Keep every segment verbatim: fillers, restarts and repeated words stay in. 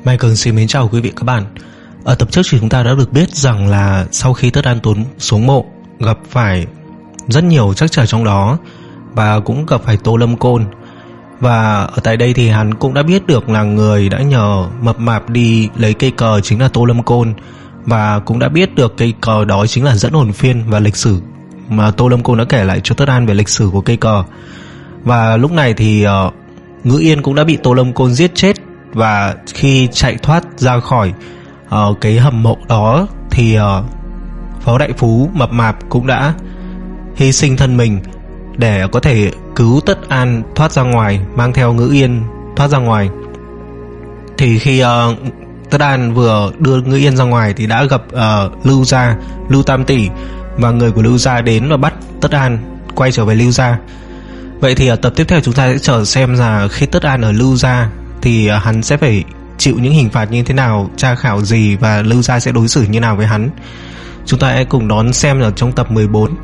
Mai Cường xin mến chào quý vị các bạn. Ở tập trước thì chúng ta đã được biết rằng là sau khi Tất An Tốn xuống mộ, gặp phải rất nhiều trắc trở trong đó và cũng gặp phải Tô Lâm Côn. Và ở tại đây thì hắn cũng đã biết được là người đã nhờ mập mạp đi lấy cây cờ chính là Tô Lâm Côn, và cũng đã biết được cây cờ đó chính là dẫn hồn phiên và lịch sử mà Tô Lâm Côn đã kể lại cho Tất An về lịch sử của cây cờ. Và lúc này thì uh, Ngữ Yên cũng đã bị Tô Lâm Côn giết chết. Và khi chạy thoát ra khỏi uh, cái hầm mộ đó thì uh, Phó Đại Phú mập mạp cũng đã hy sinh thân mình để có thể cứu Tất An thoát ra ngoài, mang theo Ngữ Yên thoát ra ngoài. Thì khi uh, Tất An vừa đưa Ngữ Yên ra ngoài thì đã gặp uh, Lưu Gia, Lưu Tam Tỷ và người của Lưu Gia đến và bắt Tất An quay trở về Lưu Gia. Vậy thì ở tập tiếp theo chúng ta sẽ chờ xem là khi Tất An ở Lưu Gia thì hắn sẽ phải chịu những hình phạt như thế nào, tra khảo gì và Lưu Gia sẽ đối xử như nào với hắn. Chúng ta hãy cùng đón xem ở trong tập mười bốn.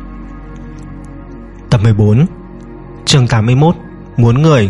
Tập mười bốn, chương tám mươi mốt, Muốn Người.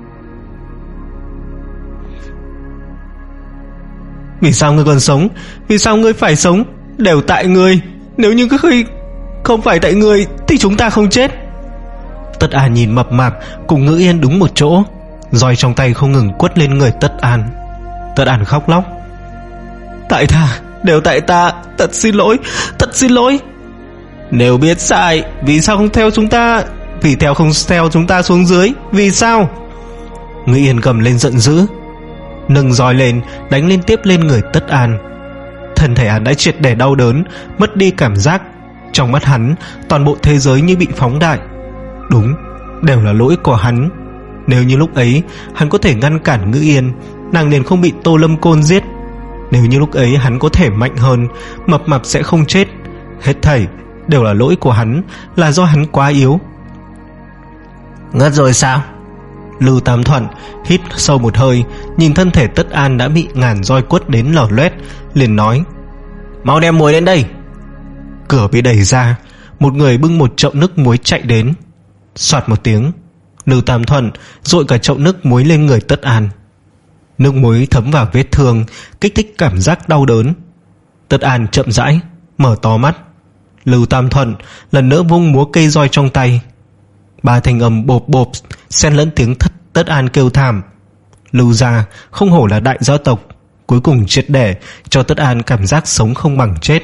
Vì sao ngươi còn sống? Vì sao ngươi phải sống? Đều tại ngươi. Nếu như ngươi không phải tại ngươi thì chúng ta không chết. Tất An nhìn mập mạp cùng Ngữ Yên đứng một chỗ, roi trong tay không ngừng quất lên người Tất An. Tất An khóc lóc. Tại ta, đều tại ta, thật xin lỗi, thật xin lỗi. Nếu biết sai, vì sao không theo chúng ta? Vì theo không theo chúng ta xuống dưới, vì sao? Ngữ Yên gầm lên giận dữ, nâng roi lên đánh liên tiếp lên người Tất An. Thân thể hắn đã triệt để đau đớn, mất đi cảm giác. Trong mắt hắn, toàn bộ thế giới như bị phóng đại. Đúng, đều là lỗi của hắn. Nếu như lúc ấy hắn có thể ngăn cản Ngữ Yên, nàng liền không bị Tô Lâm Côn giết. Nếu như lúc ấy hắn có thể mạnh hơn, mập mạp sẽ không chết. Hết thảy đều là lỗi của hắn, là do hắn quá yếu. Ngất rồi sao? Lưu Tam Thuận hít sâu một hơi, nhìn thân thể Tất An đã bị ngàn roi quất đến lở loét, liền nói: Mau đem muối đến đây. Cửa bị đẩy ra, một người bưng một chậu nước muối chạy đến. Soạt một tiếng, Lưu Tam Thuận dội cả chậu nước muối lên người Tất An. Nước muối thấm vào vết thương, kích thích cảm giác đau đớn. Tất An chậm rãi mở to mắt. Lưu Tam Thuận lần nữa vung múa cây roi trong tay. Ba thanh âm bộp bộp xen lẫn tiếng thất Tất An kêu thảm. Lưu Gia không hổ là đại gia tộc, cuối cùng triệt để cho Tất An cảm giác sống không bằng chết.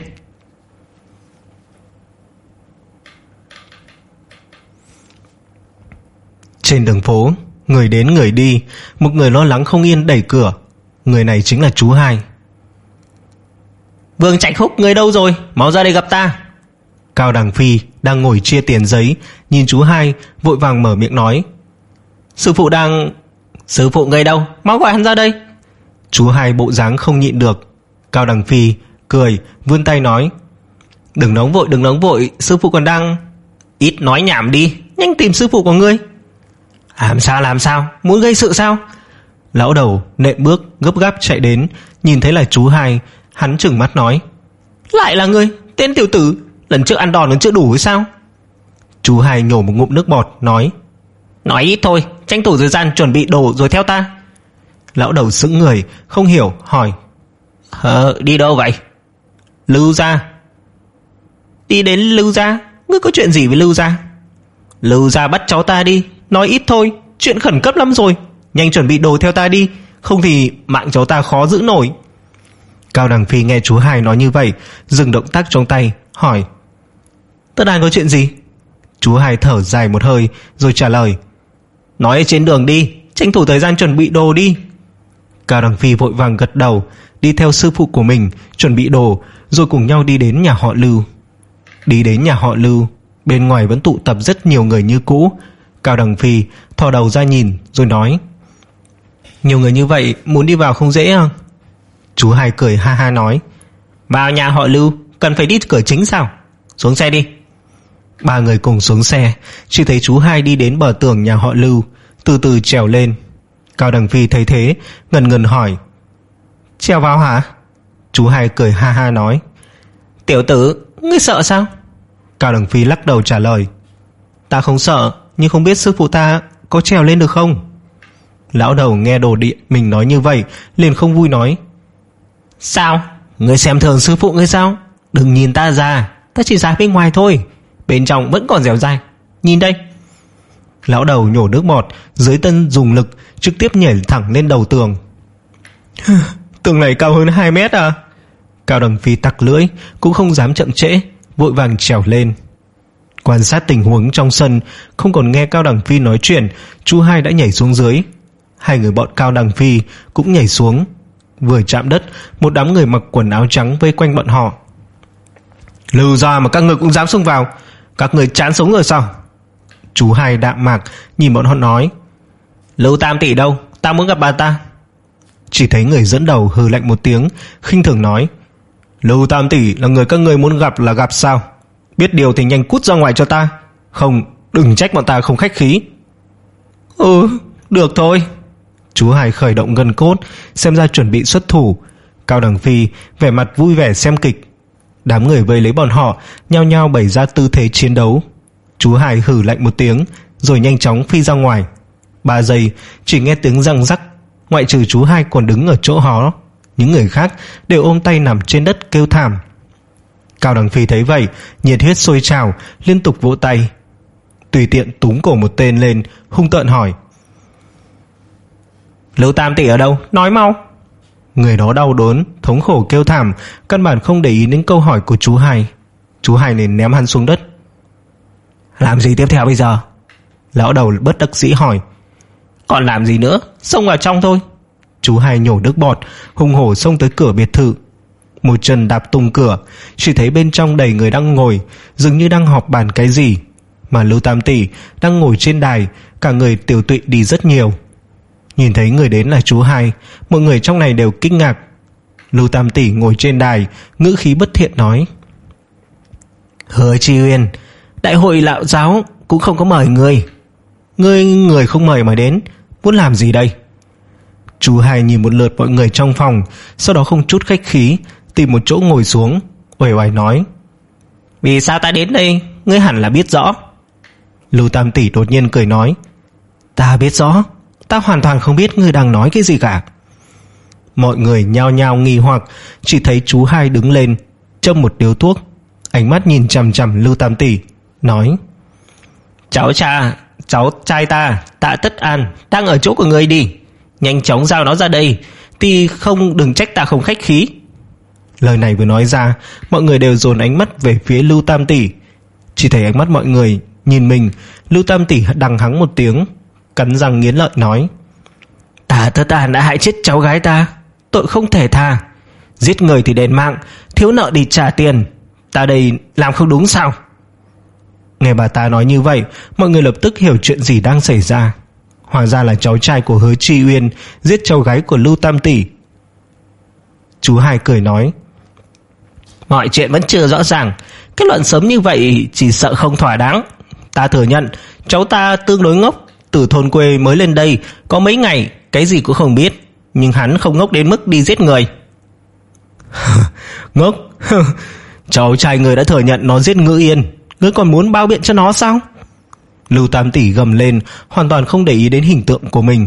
Trên đường phố, người đến người đi, một người lo lắng không yên đẩy cửa. Người này chính là chú Hai. Vương Trạch Húc, người đâu rồi? Mau ra đây gặp ta. Cao Đằng Phi đang ngồi chia tiền giấy, nhìn chú Hai vội vàng mở miệng nói: Sư phụ đang... Sư phụ người đâu? Mau gọi hắn ra đây. Chú Hai bộ dáng không nhịn được. Cao Đằng Phi cười vươn tay nói: Đừng nóng vội, đừng nóng vội, sư phụ còn đang... Ít nói nhảm đi, nhanh tìm sư phụ của ngươi. Làm sao làm sao? Muốn gây sự sao? Lão đầu nện bước gấp gáp chạy đến, nhìn thấy là chú Hai, hắn trừng mắt nói: Lại là ngươi, tên tiểu tử, lần trước ăn đòn còn chưa đủ hay sao? Chú Hai nhổ một ngụm nước bọt nói: Nói ít thôi, tranh thủ thời gian chuẩn bị đồ rồi theo ta. Lão đầu sững người không hiểu hỏi: Ờ, đi đâu vậy? Lưu Gia. Đi đến Lưu Gia? Ngươi có chuyện gì với Lưu Gia? Lưu Gia bắt cháu ta đi. Nói ít thôi, chuyện khẩn cấp lắm rồi, nhanh chuẩn bị đồ theo ta đi, không thì mạng cháu ta khó giữ nổi. Cao Đằng Phi nghe chú Hai nói như vậy, dừng động tác trong tay hỏi: Tất An có chuyện gì? Chú Hai thở dài một hơi rồi trả lời: Nói trên đường đi, tranh thủ thời gian chuẩn bị đồ đi. Cao Đằng Phi vội vàng gật đầu, đi theo sư phụ của mình chuẩn bị đồ, rồi cùng nhau đi đến nhà họ Lưu. Đi đến nhà họ Lưu, bên ngoài vẫn tụ tập rất nhiều người như cũ. Cao Đằng Phi thò đầu ra nhìn rồi nói: Nhiều người như vậy muốn đi vào không dễ à? Chú Hai cười ha ha nói: Vào nhà họ Lưu cần phải đi cửa chính sao? Xuống xe đi. Ba người cùng xuống xe, chỉ thấy chú Hai đi đến bờ tường nhà họ Lưu, từ từ trèo lên. Cao Đằng Phi thấy thế ngần ngần hỏi: Trèo vào hả? Chú Hai cười ha ha nói: Tiểu tử, ngươi sợ sao? Cao Đằng Phi lắc đầu trả lời: Ta không sợ, nhưng không biết sư phụ ta có trèo lên được không? Lão đầu nghe đồ đệ mình nói như vậy liền không vui nói: Sao? Ngươi xem thường sư phụ ngươi sao? Đừng nhìn ta già, ta chỉ già bên ngoài thôi, bên trong vẫn còn dẻo dai. Nhìn đây. Lão đầu nhổ nước bọt, dưới chân dùng lực trực tiếp nhảy thẳng lên đầu tường. Tường này cao hơn hai mét à? Cao Đằng Phi tặc lưỡi, cũng không dám chậm trễ, vội vàng trèo lên. Quan sát tình huống trong sân, không còn nghe Cao Đằng Phi nói chuyện, chú hai đã nhảy xuống dưới. Hai người bọn Cao Đằng Phi cũng nhảy xuống. Vừa chạm đất, một đám người mặc quần áo trắng vây quanh bọn họ. Lưu ra mà các người cũng dám xông vào, các người chán sống rồi sao? Chú hai đạm mạc nhìn bọn họ nói: Lưu Tam tỷ đâu, ta muốn gặp bà ta. Chỉ thấy người dẫn đầu hừ lạnh một tiếng, khinh thường nói: Lưu Tam tỷ là người các người muốn gặp là gặp sao? Biết điều thì nhanh cút ra ngoài cho ta, không đừng trách bọn ta không khách khí. Ừ, được thôi. Chú hai khởi động gân cốt, xem ra chuẩn bị xuất thủ. Cao Đằng Phi vẻ mặt vui vẻ xem kịch. Đám người vây lấy bọn họ nhao nhao bày ra tư thế chiến đấu. Chú hai hừ lạnh một tiếng rồi nhanh chóng phi ra ngoài. Ba giây chỉ nghe tiếng răng rắc, ngoại trừ chú hai còn đứng ở chỗ hó, những người khác đều ôm tay nằm trên đất kêu thảm. Cao Đằng Phi thấy vậy, nhiệt huyết sôi trào, liên tục vỗ tay, tùy tiện túm cổ một tên lên, hung tợn hỏi: Lưu Tam tỷ ở đâu? Nói mau. Người đó đau đớn, thống khổ kêu thảm, căn bản không để ý đến câu hỏi của chú hai. Chú hai liền ném hắn xuống đất. Làm gì tiếp theo bây giờ? Lão đầu bất đắc dĩ hỏi. Còn làm gì nữa, xông vào trong thôi. Chú hai nhổ nước bọt, hùng hổ xông tới cửa biệt thự. Một chân đạp tung cửa, chỉ thấy bên trong đầy người đang ngồi, dường như đang họp bàn cái gì. Mà Lưu Tam tỷ đang ngồi trên đài, cả người tiểu tụy đi rất nhiều. Nhìn thấy người đến là chú hai, mọi người trong này đều kinh ngạc. Lưu Tam tỷ ngồi trên đài, ngữ khí bất thiện nói: Hứa Chi Uyên, đại hội lão giáo cũng không có mời người, ngươi người không mời mà đến, muốn làm gì đây? Chú hai nhìn một lượt mọi người trong phòng, sau đó không chút khách khí tìm một chỗ ngồi xuống, uể oải nói: Vì sao ta đến đây, ngươi hẳn là biết rõ. Lưu Tam tỷ đột nhiên cười nói: Ta biết rõ, ta hoàn toàn không biết ngươi đang nói cái gì cả. Mọi người nhao nhao nghi hoặc, chỉ thấy chú hai đứng lên, châm một điếu thuốc, ánh mắt nhìn chằm chằm Lưu Tam tỷ, nói: Cháu cha, cháu trai ta, Tạ Tất An đang ở chỗ của ngươi đi, nhanh chóng giao nó ra đây, thì không đừng trách ta không khách khí. Lời này vừa nói ra, mọi người đều dồn ánh mắt về phía Lưu Tam tỷ. Chỉ thấy ánh mắt mọi người nhìn mình, Lưu Tam tỷ đằng hắng một tiếng, cắn răng nghiến lợi nói: Tạ Tất An đã hại chết cháu gái ta, tội không thể tha. Giết người thì đền mạng, thiếu nợ đi trả tiền, ta đây làm không đúng sao? Nghe bà ta nói như vậy, mọi người lập tức hiểu chuyện gì đang xảy ra. Hóa ra là cháu trai của Hứa Chi Uyên giết cháu gái của Lưu Tam tỷ. Chú hai cười nói: Mọi chuyện vẫn chưa rõ ràng, kết luận sớm như vậy chỉ sợ không thỏa đáng. Ta thừa nhận cháu ta tương đối ngốc, từ thôn quê mới lên đây có mấy ngày, cái gì cũng không biết, nhưng hắn không ngốc đến mức đi giết người. Ngốc? Cháu trai người đã thừa nhận nó giết Ngữ Yên, ngươi còn muốn bao biện cho nó sao? Lưu Tam tỷ gầm lên, hoàn toàn không để ý đến hình tượng của mình.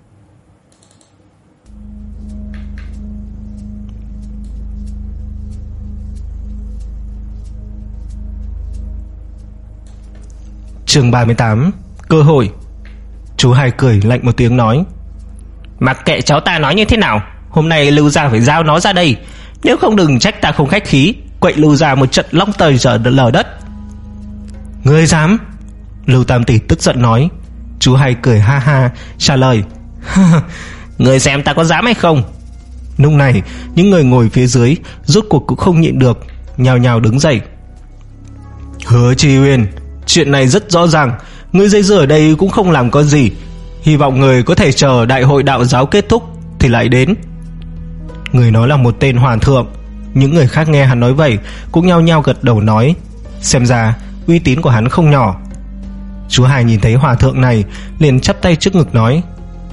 Chương ba mươi tám. Cơ hội. Chú hai cười lạnh một tiếng nói: Mặc kệ cháu ta nói như thế nào, hôm nay Lưu gia phải giao nó ra đây, nếu không đừng trách ta không khách khí, quậy Lưu gia một trận long trời lở đất. Ngươi dám? Lưu Tam tỷ tức giận nói. Chú hai cười ha ha trả lời: Ngươi xem ta có dám hay không? Lúc này những người ngồi phía dưới rốt cuộc cũng không nhịn được, nhao nhao đứng dậy. Hứa Chi Uyên, chuyện này rất rõ ràng, ngươi dây dưa ở đây cũng không làm có gì, hy vọng người có thể chờ đại hội đạo giáo kết thúc thì lại đến. Người nói là một tên hòa thượng. Những người khác nghe hắn nói vậy cũng nhao nhao gật đầu nói: Xem ra uy tín của hắn không nhỏ. Chú hai nhìn thấy hòa thượng này liền chắp tay trước ngực nói: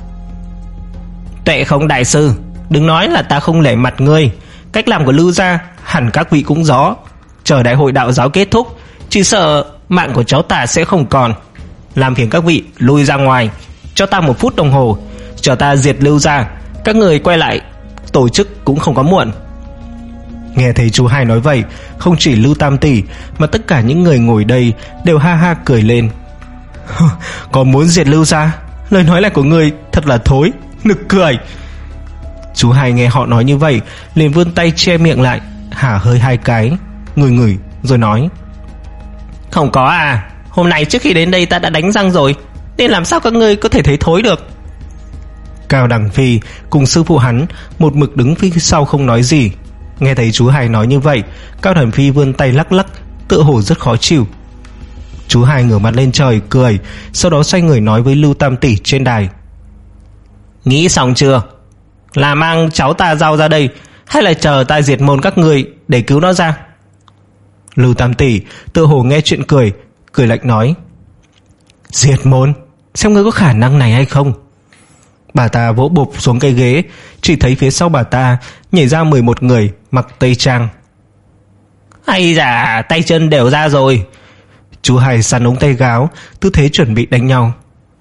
Tuệ không đại sư, đừng nói là ta không nể mặt ngươi, cách làm của Lưu gia hẳn các vị cũng rõ. Chờ đại hội đạo giáo kết thúc, chỉ sợ mạng của cháu ta sẽ không còn. Làm phiền các vị lui ra ngoài, cho ta một phút đồng hồ, Cho ta diệt Lưu gia, các người quay lại tổ chức cũng không có muộn. Nghe thấy chú hai nói vậy, không chỉ Lưu Tam tỷ mà tất cả những người ngồi đây đều ha ha cười lên. Còn muốn diệt Lưu gia? Lời nói này của người thật là thối, nực cười. Chú hai nghe họ nói như vậy liền vươn tay che miệng lại, hả hơi hai cái, ngửi ngửi rồi nói: Không có à, hôm nay trước khi đến đây ta đã đánh răng rồi, nên làm sao các ngươi có thể thấy thối được. Cao Đằng Phi cùng sư phụ hắn một mực đứng phía sau không nói gì. Nghe thấy chú hai nói như vậy, Cao Đằng Phi vươn tay lắc lắc, tựa hồ rất khó chịu. Chú hai ngửa mặt lên trời cười, sau đó xoay người nói với Lưu Tam tỷ trên đài: Nghĩ xong chưa? Là mang cháu ta giao ra đây, hay là chờ ta diệt môn các người để cứu nó ra? Lưu Tam tỷ tựa hồ nghe chuyện cười, cười lạnh nói: Diệt môn? Xem ngươi có khả năng này hay không. Bà ta vỗ bụp xuống cây ghế, chỉ thấy phía sau bà ta nhảy ra mười một người mặc tây trang. Hay da, tay chân đều ra rồi. Chú hai sắn ống tay gáo, tư thế chuẩn bị đánh nhau.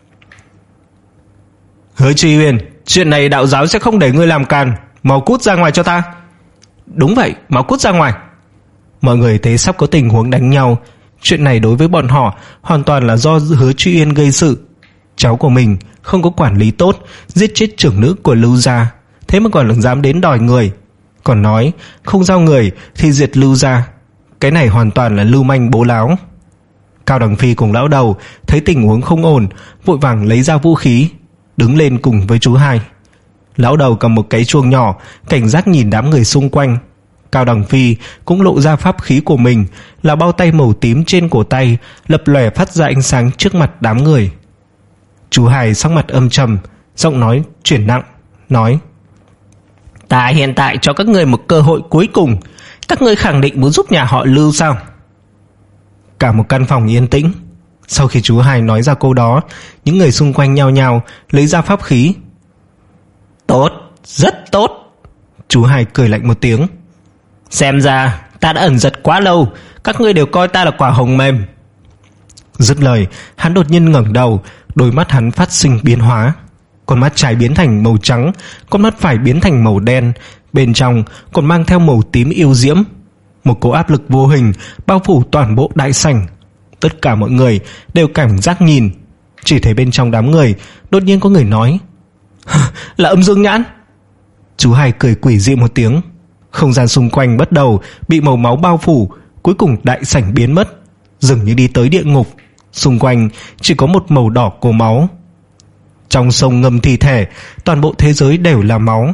Hứa Truy Uyên, chuyện này đạo giáo sẽ không để ngươi làm càn, mau cút ra ngoài cho ta. Đúng vậy, mau cút ra ngoài. Mọi người thấy sắp có tình huống đánh nhau. Chuyện này đối với bọn họ hoàn toàn là do Hứa Truy Uyên gây sự. Cháu của mình không có quản lý tốt, giết chết trưởng nữ của Lưu gia, thế mà còn dám đến đòi người, còn nói không giao người thì diệt Lưu gia. Cái này hoàn toàn là lưu manh bố láo. Cao Đằng Phi cùng lão đầu thấy tình huống không ổn, vội vàng lấy ra vũ khí, đứng lên cùng với chú hai. Lão đầu cầm một cái chuông nhỏ, cảnh giác nhìn đám người xung quanh. Cao Đằng Phi cũng lộ ra pháp khí của mình, là bao tay màu tím trên cổ tay, lập lòe phát ra ánh sáng trước mặt đám người. Chú hai sắc mặt âm trầm, giọng nói chuyển nặng, nói: Ta hiện tại cho các ngươi một cơ hội cuối cùng. Các ngươi khẳng định muốn giúp nhà họ Lưu sao? Cả một căn phòng yên tĩnh. Sau khi chú hai nói ra câu đó, những người xung quanh nhao nhao lấy ra pháp khí. Tốt, rất tốt. Chú hai cười lạnh một tiếng. Xem ra ta đã ẩn giật quá lâu, các ngươi đều coi ta là quả hồng mềm. Dứt lời, hắn đột nhiên ngẩng đầu, đôi mắt hắn phát sinh biến hóa. Con mắt trái biến thành màu trắng, con mắt phải biến thành màu đen, bên trong còn mang theo màu tím yêu diễm. Một cỗ áp lực vô hình bao phủ toàn bộ đại sảnh. Tất cả mọi người đều cảm giác nhìn. Chỉ thấy bên trong đám người đột nhiên có người nói: Là Âm Dương Nhãn. Chú hai cười quỷ dị một tiếng. Không gian xung quanh bắt đầu bị màu máu bao phủ, cuối cùng đại sảnh biến mất, dường như đi tới địa ngục. Xung quanh chỉ có một màu đỏ của máu. Trong sông ngâm thi thể, toàn bộ thế giới đều là máu.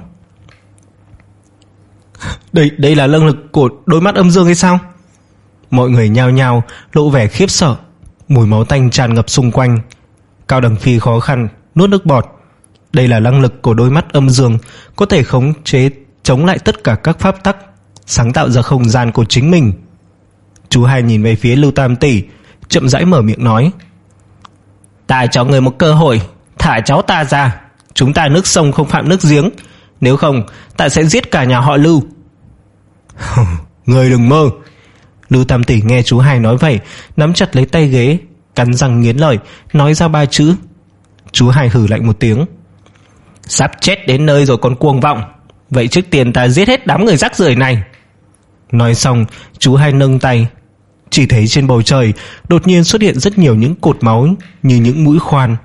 Đây, đây là năng lực của đôi mắt âm dương hay sao? Mọi người nhao nhao lộ vẻ khiếp sợ. Mùi máu tanh tràn ngập xung quanh. Cao Đằng Phi khó khăn nuốt nước bọt. Đây là năng lực của đôi mắt âm dương, có thể khống chế chống lại tất cả các pháp tắc, sáng tạo ra không gian của chính mình. Chú hai nhìn về phía Lưu Tam tỷ, chậm rãi mở miệng nói: Ta cho người một cơ hội, thả cháu ta ra. Chúng ta nước sông không phạm nước giếng, nếu không ta sẽ giết cả nhà họ Lưu. Người đừng mơ. Lưu Tam tỷ nghe chú hai nói vậy, nắm chặt lấy tay ghế, cắn răng nghiến lợi, nói ra ba chữ. Chú hai hừ lạnh một tiếng: Sắp chết đến nơi rồi còn cuồng vọng, vậy trước tiên ta giết hết đám người rác rưởi này. Nói xong, chú hai nâng tay. Chỉ thấy trên bầu trời đột nhiên xuất hiện rất nhiều những cột máu như những mũi khoan.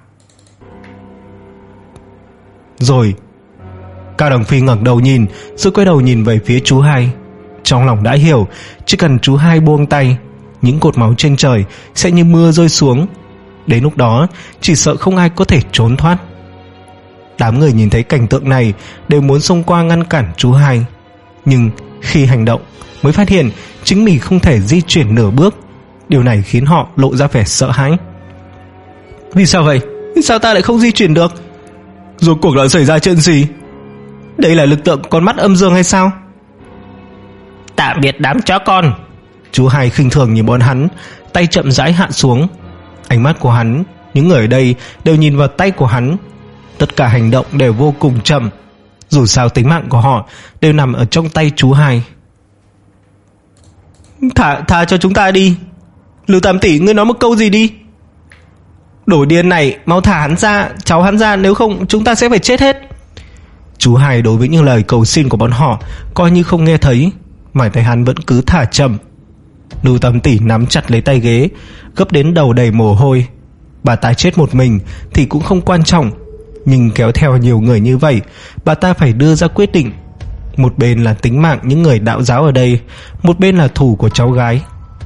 Rồi Cao Đằng Phi ngẩng đầu nhìn, rồi quay đầu nhìn về phía chú hai. Trong lòng đã hiểu, chỉ cần chú hai buông tay, những cột máu trên trời sẽ như mưa rơi xuống. Đến lúc đó chỉ sợ không ai có thể trốn thoát. Đám người nhìn thấy cảnh tượng này đều muốn xông qua ngăn cản chú hai, nhưng khi hành động mới phát hiện chính mình không thể di chuyển nửa bước. Điều này khiến họ lộ ra vẻ sợ hãi. Vì sao vậy? Vì sao ta lại không di chuyển được? Rốt cuộc đã xảy ra chuyện gì? Đây là lực lượng con mắt âm dương hay sao? Tạm biệt đám chó con. Chú hai khinh thường nhìn bọn hắn, tay chậm rãi hạ xuống. Ánh mắt của hắn, những người ở đây đều nhìn vào tay của hắn. Tất cả hành động đều vô cùng chậm. Dù sao tính mạng của họ đều nằm ở trong tay chú hai. Thả, thả cho chúng ta đi. Lưu Tam tỷ, ngươi nói một câu gì đi. Đồ điên này, mau thả hắn ra, cháu hắn ra, nếu không chúng ta sẽ phải chết hết. Chú Hai đối với những lời cầu xin của bọn họ coi như không nghe thấy, mà thấy hắn vẫn cứ thả chậm. Lưu Tam Tỷ nắm chặt lấy tay ghế, gấp đến đầu đầy mồ hôi. Bà ta chết một mình thì cũng không quan trọng, nhưng kéo theo nhiều người như vậy, bà ta phải đưa ra quyết định. Một bên là tính mạng những người đạo giáo ở đây, một bên là thù của cháu gái.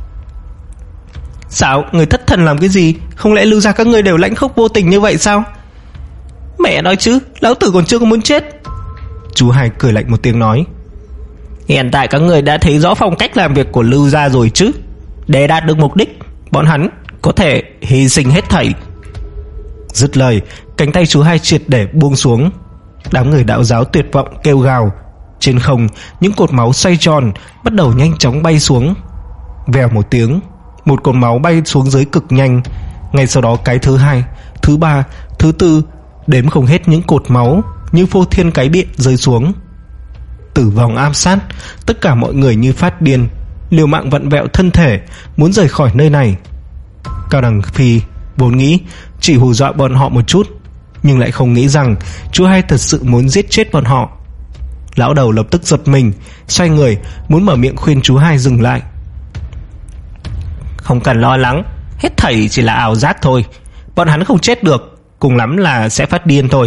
Sao người thất thần làm cái gì? Không lẽ Lưu gia các ngươi đều lãnh khốc vô tình như vậy sao? Mẹ nói chứ, lão tử còn chưa có muốn chết. Chú Hai cười lạnh một tiếng nói, hiện tại các người đã thấy rõ phong cách làm việc của Lưu gia rồi chứ. Để đạt được mục đích, bọn hắn có thể hy sinh hết thảy. Dứt lời, cánh tay chú Hai triệt để buông xuống. Đám người đạo giáo tuyệt vọng kêu gào. Trên không, những cột máu xoay tròn, bắt đầu nhanh chóng bay xuống. Vèo một tiếng, một cột máu bay xuống dưới cực nhanh. Ngay sau đó cái thứ hai, thứ ba, thứ tư, đếm không hết những cột máu như phô thiên cái bịa rơi xuống. Tử vong ám sát, tất cả mọi người như phát điên, liều mạng vặn vẹo thân thể, muốn rời khỏi nơi này. Cao Đằng Phi vốn nghĩ chỉ hù dọa bọn họ một chút, nhưng lại không nghĩ rằng chú Hai thật sự muốn giết chết bọn họ. Lão đầu lập tức giật mình, xoay người muốn mở miệng khuyên chú Hai dừng lại. Không cần lo lắng, hết thảy chỉ là ảo giác thôi. Bọn hắn không chết được, cùng lắm là sẽ phát điên thôi.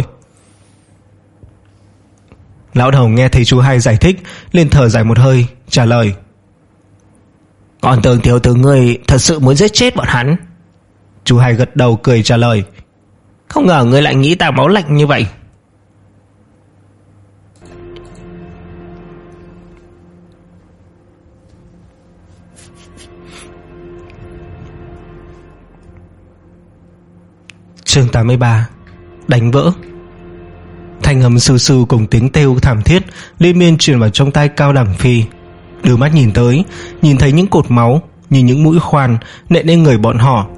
Lão đầu nghe thấy chú Hai giải thích, liền thở dài một hơi, trả lời, còn tưởng tiểu tử ngươi thật sự muốn giết chết bọn hắn. Chú Hai gật đầu cười trả lời, không ngờ ngươi lại nghĩ ta máu lạnh như vậy. Chương tám mươi ba. Đánh vỡ. Thanh âm sừ sừ cùng tiếng kêu thảm thiết liên miên truyền vào trong tai Cao Đằng Phi. Đưa mắt nhìn tới, nhìn thấy những cột máu như những mũi khoan nện lên người bọn họ.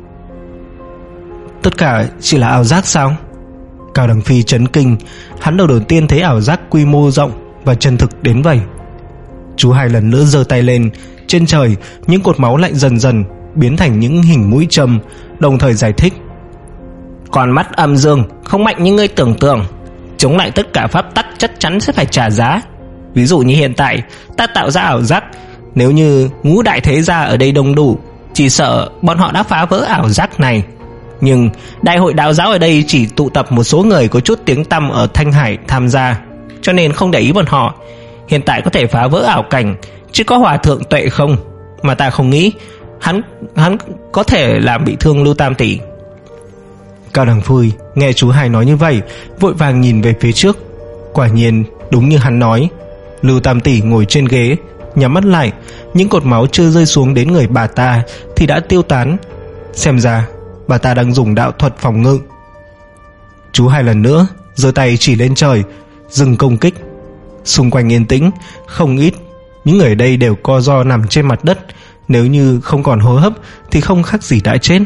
Tất cả chỉ là ảo giác sao? Cao Đằng Phi chấn kinh, hắn đầu đầu tiên thấy ảo giác quy mô rộng và chân thực đến vậy. Chú Hai lần nữa giơ tay lên, trên trời những cột máu lại dần dần biến thành những hình mũi châm, đồng thời giải thích, con mắt âm dương không mạnh như ngươi tưởng tượng, chống lại tất cả pháp tắc chắc chắn sẽ phải trả giá. Ví dụ như hiện tại ta tạo ra ảo giác, nếu như ngũ đại thế gia ở đây đông đủ, chỉ sợ bọn họ đã phá vỡ ảo giác này. Nhưng đại hội đạo giáo ở đây chỉ tụ tập một số người có chút tiếng tăm ở Thanh Hải tham gia, cho nên không để ý bọn họ. Hiện tại có thể phá vỡ ảo cảnh chỉ có hòa thượng Tuệ Không, mà ta không nghĩ hắn hắn có thể làm bị thương Lưu Tam Tỷ. Cao Đằng Phi nghe chú Hai nói như vậy, vội vàng nhìn về phía trước. Quả nhiên đúng như hắn nói, Lưu Tam Tỷ ngồi trên ghế, nhắm mắt lại, những cột máu chưa rơi xuống đến người bà ta thì đã tiêu tán. Xem ra bà ta đang dùng đạo thuật phòng ngự. Chú Hai lần nữa giơ tay chỉ lên trời, dừng công kích. Xung quanh yên tĩnh, không ít những người ở đây đều co ro nằm trên mặt đất, nếu như không còn hô hấp thì không khác gì đã chết.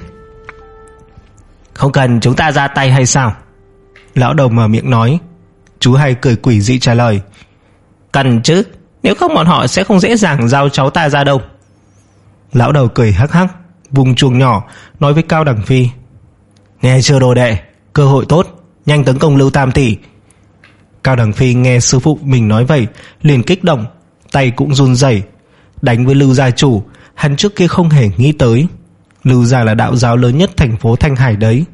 Không cần chúng ta ra tay hay sao? Lão đầu mở miệng nói. Chú Hai cười quỷ dị trả lời, cần chứ, nếu không bọn họ sẽ không dễ dàng giao cháu ta ra đâu. Lão đầu cười hắc hắc, vùng chuông nhỏ nói với Cao Đằng Phi, nghe chưa đồ đệ, cơ hội tốt, nhanh tấn công Lưu Tam Tỷ. Cao Đằng Phi nghe sư phụ mình nói vậy, liền kích động, tay cũng run rẩy. Đánh với Lưu gia chủ, hắn trước kia không hề nghĩ tới. Lưu gia là đạo giáo lớn nhất thành phố Thanh Hải đấy.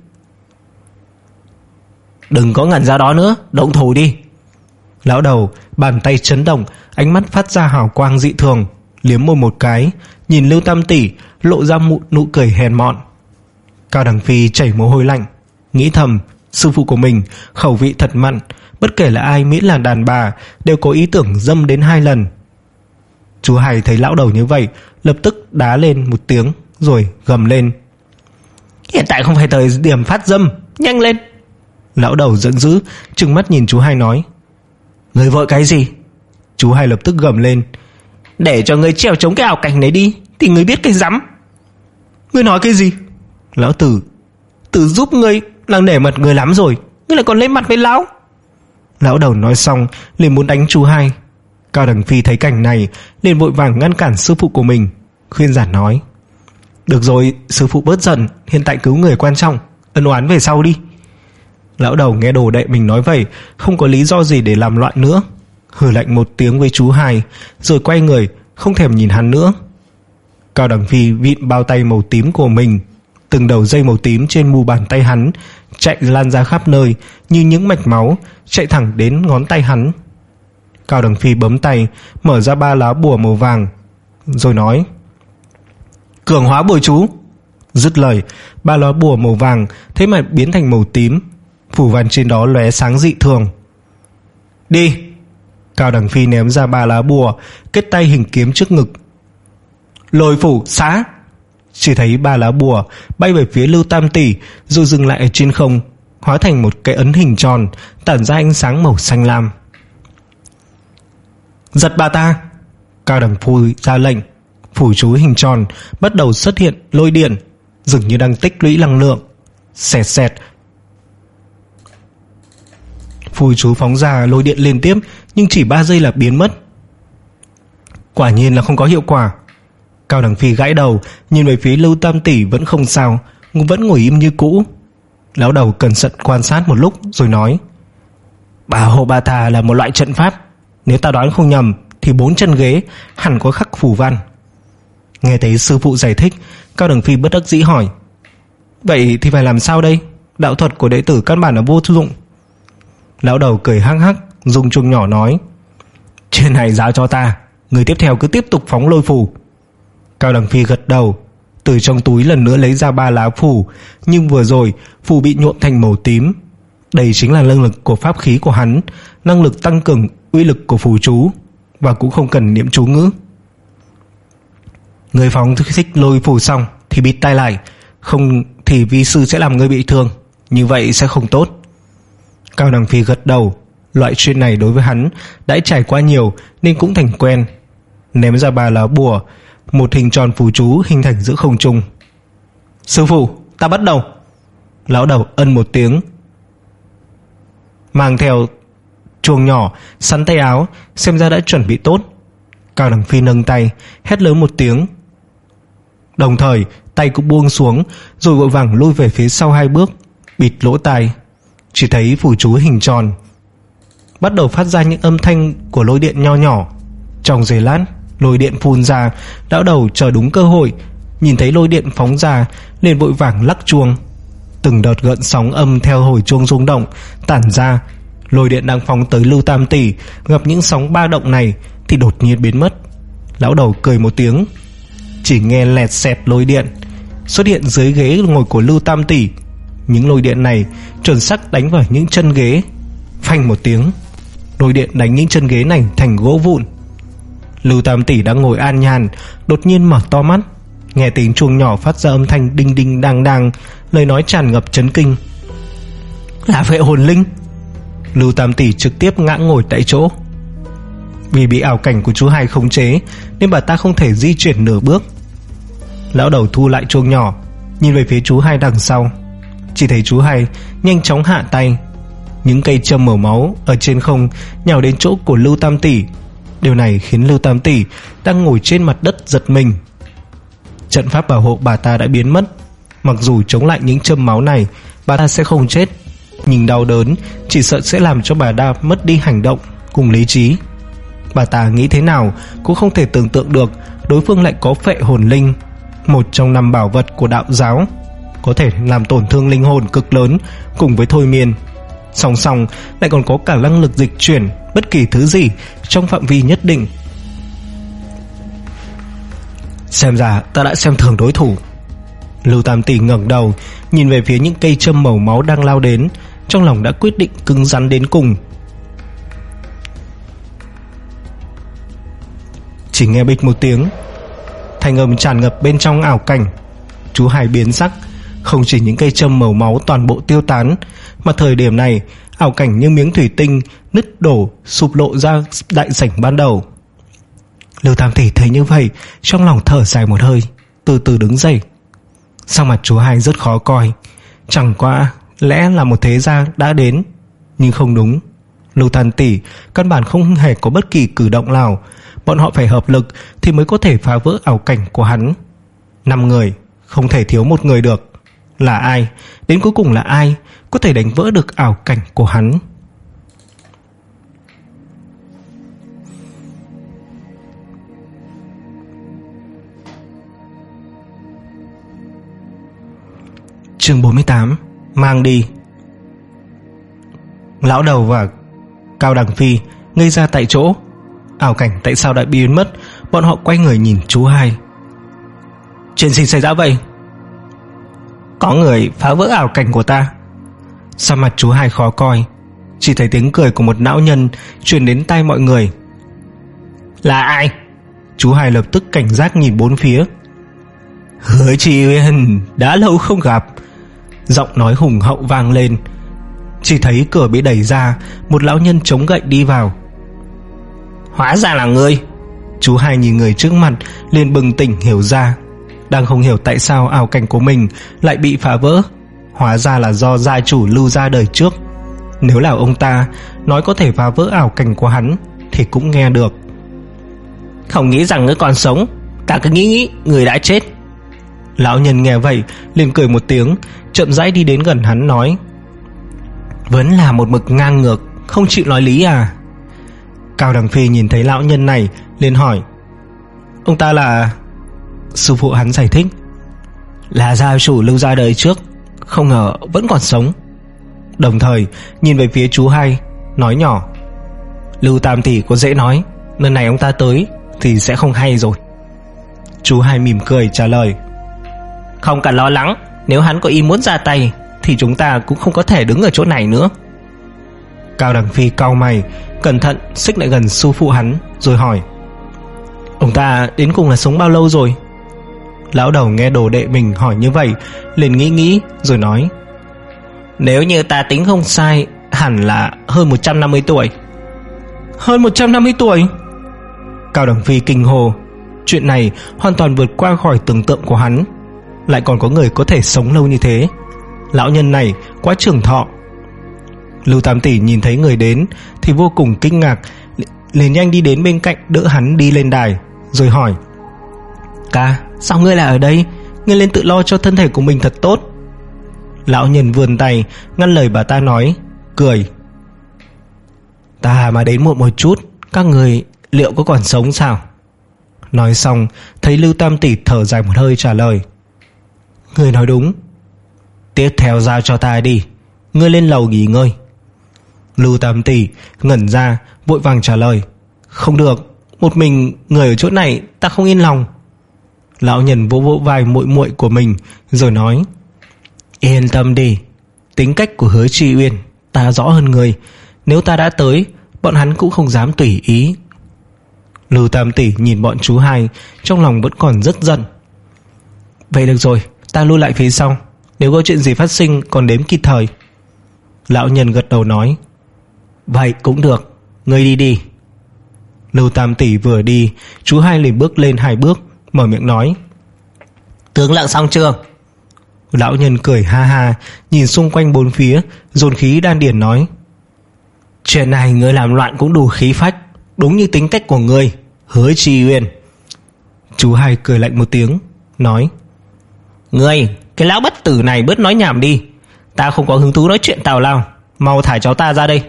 Đừng có ngẩn ra đó nữa, động thủ đi. Lão đầu bàn tay chấn động, ánh mắt phát ra hào quang dị thường, liếm môi một cái, nhìn Lưu Tam Tỷ, lộ ra một nụ cười hèn mọn. Cao Đằng Phi chảy mồ hôi lạnh, nghĩ thầm, sư phụ của mình khẩu vị thật mặn, bất kể là ai miễn là đàn bà đều có ý tưởng dâm đến hai lần. Chú Hai thấy lão đầu như vậy, lập tức đá lên một tiếng, rồi gầm lên, hiện tại không phải thời điểm phát dâm, nhanh lên. Lão đầu giận dữ, trừng mắt nhìn chú Hai nói, người vội cái gì? Chú Hai lập tức gầm lên, để cho người trèo chống cái ảo cảnh này đi thì người biết cái rắm. Ngươi nói cái gì? Lão tử Tử giúp ngươi là nể mặt người lắm rồi, ngươi lại còn lên mặt với lão. Lão đầu nói xong liền muốn đánh chú Hai. Cao Đằng Phi thấy cảnh này liền vội vàng ngăn cản sư phụ của mình, khuyên giải nói, được rồi sư phụ bớt giận, hiện tại cứu người quan trọng. ân oán về sau đi. Lão đầu nghe đồ đệ mình nói vậy, không có lý do gì để làm loạn nữa, hừ lạnh một tiếng với chú Hai, rồi quay người không thèm nhìn hắn nữa. Cao Đằng Phi vịn bao tay màu tím của mình, từng đầu dây màu tím trên mu bàn tay hắn chạy lan ra khắp nơi như những mạch máu, chạy thẳng đến ngón tay hắn. Cao Đằng Phi bấm tay, mở ra ba lá bùa màu vàng, rồi nói: cường hóa bùa chú. Dứt lời, ba lá bùa màu vàng thế mà biến thành màu tím, phù văn trên đó lóe sáng dị thường. Đi. Cao Đằng Phi ném ra ba lá bùa, kết tay hình kiếm trước ngực. Lôi phủ xá. Chỉ thấy ba lá bùa bay về phía Lưu Tam Tỷ, rồi dừng lại ở trên không, hóa thành một cái ấn hình tròn, tản ra ánh sáng màu xanh lam. Giật bà ta. Cao Đằng Phi ra lệnh, phủ chú hình tròn bắt đầu xuất hiện lôi điện, dường như đang tích lũy năng lượng. Xẹt xẹt, phù chú phóng ra lôi điện liên tiếp, nhưng chỉ ba giây là biến mất. Quả nhiên là không có hiệu quả. Cao Đằng Phi gãi đầu, nhìn về phía Lưu Tam Tỷ vẫn không sao, vẫn ngồi im như cũ. Lão đầu cẩn thận quan sát một lúc rồi nói: Bà Hộ Bà Tà là một loại trận pháp, nếu ta đoán không nhầm thì bốn chân ghế hẳn có khắc phù văn. Nghe thấy sư phụ giải thích, Cao Đằng Phi bất đắc dĩ hỏi: Vậy thì phải làm sao đây? Đạo thuật của đệ tử căn bản là vô dụng. Lão đầu cười hắc hắc, dùng chuông nhỏ nói: Chuyện này giao cho ta, người tiếp theo cứ tiếp tục phóng lôi phù. Cao Đằng Phi gật đầu, từ trong túi lần nữa lấy ra ba lá phù, nhưng vừa rồi phù bị nhuộm thành màu tím. Đây chính là năng lực của pháp khí của hắn, năng lực tăng cường uy lực của phù chú, và cũng không cần niệm chú ngữ. Người phóng thích lôi phù xong thì bịt tai lại, không thì vi sư sẽ làm người bị thương, như vậy sẽ không tốt. Cao Đằng Phi gật đầu, loại chuyện này đối với hắn đã trải qua nhiều nên cũng thành quen. Ném ra ba lá bùa, một hình tròn phù chú hình thành giữa không trung. Sư phụ, ta bắt đầu. Lão đầu ân một tiếng, mang theo chuông nhỏ, sắn tay áo, xem ra đã chuẩn bị tốt. Cao Đằng Phi nâng tay, hét lớn một tiếng, đồng thời tay cũng buông xuống, rồi vội vàng lui về phía sau hai bước, bịt lỗ tai. Chỉ thấy phù chú hình tròn bắt đầu phát ra những âm thanh của lôi điện nho nhỏ. Trong giây lát, lôi điện phun ra. Lão đầu chờ đúng cơ hội, nhìn thấy lôi điện phóng ra, liền vội vàng lắc chuông. Từng đợt gợn sóng âm theo hồi chuông rung động tản ra. Lôi điện đang phóng tới Lưu Tam Tỷ, gặp những sóng ba động này thì đột nhiên biến mất. Lão đầu cười một tiếng, chỉ nghe lẹt xẹt lôi điện xuất hiện dưới ghế ngồi của Lưu Tam Tỷ. Những lôi điện này chuẩn xác đánh vào những chân ghế. Phanh một tiếng, lôi điện đánh những chân ghế này thành gỗ vụn. Lưu Tam Tỷ đang ngồi an nhàn, đột nhiên mở to mắt, nghe tiếng chuông nhỏ phát ra âm thanh đinh đinh đang đang, lời nói tràn ngập chấn kinh. Là vệ hồn linh. Lưu Tam Tỷ trực tiếp ngã ngồi tại chỗ. Vì bị ảo cảnh của chú Hai khống chế nên bà ta không thể di chuyển nửa bước. Lão đầu thu lại chuông nhỏ, nhìn về phía chú Hai đằng sau. Chỉ thấy chú Hai nhanh chóng hạ tay, những cây châm màu máu ở trên không nhào đến chỗ của Lưu Tam Tỷ. Điều này khiến Lưu Tam Tỷ đang ngồi trên mặt đất giật mình. Trận pháp bảo hộ bà ta đã biến mất. Mặc dù chống lại những châm máu này, bà ta sẽ không chết, nhưng đau đớn chỉ sợ sẽ làm cho bà ta mất đi hành động cùng lý trí. Bà ta nghĩ thế nào cũng không thể tưởng tượng được đối phương lại có phệ hồn linh, một trong năm bảo vật của đạo giáo, có thể làm tổn thương linh hồn cực lớn cùng với thôi miên. Song song lại còn có cả năng lực dịch chuyển bất kỳ thứ gì trong phạm vi nhất định. Xem ra ta đã xem thường đối thủ. Lưu Tam Tỷ ngẩng đầu, nhìn về phía những cây châm màu máu đang lao đến, trong lòng đã quyết định cứng rắn đến cùng. Chỉ nghe bịch một tiếng, thanh âm tràn ngập bên trong ảo cảnh. Chú Hai biến sắc, không chỉ những cây châm màu máu toàn bộ tiêu tán, mà thời điểm này ảo cảnh như miếng thủy tinh nứt đổ, sụp lộ ra đại sảnh ban đầu. Lưu Tam Tỷ thấy như vậy, trong lòng thở dài một hơi, từ từ đứng dậy. Sắc mặt chú Hai rất khó coi, chẳng qua lẽ là một thế gia đã đến, nhưng không đúng. Lưu Tam Tỷ căn bản không hề có bất kỳ cử động nào. Bọn họ phải hợp lực thì mới có thể phá vỡ ảo cảnh của hắn. Năm người không thể thiếu một người được. Là ai? Đến cuối cùng là ai có thể đánh vỡ được ảo cảnh của hắn? Chương bốn mươi tám. Mang đi. Lão đầu và Cao Đằng Phi ngây ra tại chỗ. Ảo cảnh tại sao đã biến mất? Bọn họ quay người nhìn chú hai. Chuyện gì xảy ra vậy? Có người phá vỡ ảo cảnh của ta. Sao mặt chú hai khó coi? Chỉ thấy tiếng cười của một lão nhân truyền đến tai mọi người. Là ai? Chú hai lập tức cảnh giác nhìn bốn phía. Hứa Chi Uyên, đã lâu không gặp. Giọng nói hùng hậu vang lên. Chỉ thấy cửa bị đẩy ra, một lão nhân chống gậy đi vào. Hóa ra là ngươi. Chú hai nhìn người trước mặt liền bừng tỉnh hiểu ra. Đang không hiểu tại sao ảo cảnh của mình lại bị phá vỡ. Hóa ra là do gia chủ Lưu gia đời trước. Nếu là ông ta nói có thể phá vỡ ảo cảnh của hắn thì cũng nghe được. Không nghĩ rằng ngươi còn sống, ta cứ nghĩ nghĩ người đã chết. Lão nhân nghe vậy liền cười một tiếng, chậm rãi đi đến gần hắn nói. Vẫn là một mực ngang ngược, không chịu nói lý à? Cao Đằng Phi nhìn thấy lão nhân này liền hỏi. Ông ta là... Sư phụ hắn giải thích. Là gia chủ Lưu gia đời trước, không ngờ vẫn còn sống. Đồng thời nhìn về phía chú hai, nói nhỏ. Lưu Tam tỷ có dễ nói, lần này ông ta tới thì sẽ không hay rồi. Chú hai mỉm cười trả lời. Không cần lo lắng, nếu hắn có ý muốn ra tay thì chúng ta cũng không có thể đứng ở chỗ này nữa. Cao Đằng Phi cau mày, cẩn thận xích lại gần sư phụ hắn rồi hỏi. Ông ta đến cùng là sống bao lâu rồi? Lão đầu nghe đồ đệ mình hỏi như vậy liền nghĩ nghĩ rồi nói. Nếu như ta tính không sai, hẳn là hơn một trăm năm mươi tuổi. Hơn một trăm năm mươi tuổi? Cao Đằng Phi kinh hô. Chuyện này hoàn toàn vượt qua khỏi tưởng tượng của hắn. Lại còn có người có thể sống lâu như thế. Lão nhân này quá trường thọ. Lưu Tam tỷ nhìn thấy người đến thì vô cùng kinh ngạc, liền nhanh đi đến bên cạnh đỡ hắn đi lên đài rồi hỏi. Ca, sao ngươi lại ở đây? Ngươi lên tự lo cho thân thể của mình thật tốt. Lão nhân vươn tay ngăn lời bà ta nói, cười. Ta mà đến muộn một chút, các người liệu có còn sống sao? Nói xong thấy Lưu Tam tỷ thở dài một hơi trả lời. Ngươi nói đúng. Tiếp theo giao cho ta đi, ngươi lên lầu nghỉ ngơi. Lưu Tam tỷ ngẩn ra vội vàng trả lời. Không được, một mình người ở chỗ này ta không yên lòng. Lão nhân vỗ vỗ vai muội muội của mình rồi nói. Yên tâm đi, tính cách của Hứa Chi Uyên ta rõ hơn người. Nếu ta đã tới, bọn hắn cũng không dám tùy ý. Lưu Tam tỷ nhìn bọn chú hai, trong lòng vẫn còn rất giận. Vậy được rồi, ta lui lại phía sau, nếu có chuyện gì phát sinh còn đếm kịp thời. Lão nhân gật đầu nói. Vậy cũng được, ngươi đi đi. Lưu Tam tỷ vừa đi, chú hai liền bước lên hai bước, mở miệng nói. Tướng lặng xong chưa? Lão nhân cười ha ha, nhìn xung quanh bốn phía, dồn khí đan điền nói. Chuyện này ngươi làm loạn cũng đủ khí phách, đúng như tính cách của ngươi, Hứa Chi Uyên. Chú hai cười lạnh một tiếng, nói. Ngươi, cái lão bất tử này bớt nói nhảm đi, ta không có hứng thú nói chuyện tào lao, mau thả cháu ta ra đây.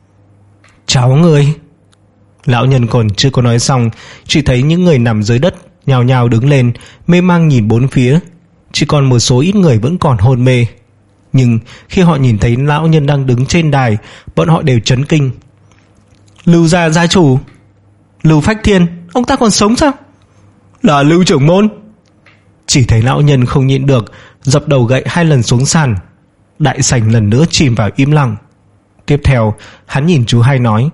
Cháu ngươi? Lão nhân còn chưa có nói xong, chỉ thấy những người nằm dưới đất nhào nhào đứng lên, mê mang nhìn bốn phía. Chỉ còn một số ít người vẫn còn hôn mê. Nhưng khi họ nhìn thấy lão nhân đang đứng trên đài, bọn họ đều chấn kinh. Lưu gia gia chủ, Lưu Phách Thiên, ông ta còn sống sao? Là Lưu trưởng môn. Chỉ thấy lão nhân không nhịn được, dập đầu gậy hai lần xuống sàn. Đại sảnh lần nữa chìm vào im lặng. Tiếp theo hắn nhìn chú hai nói.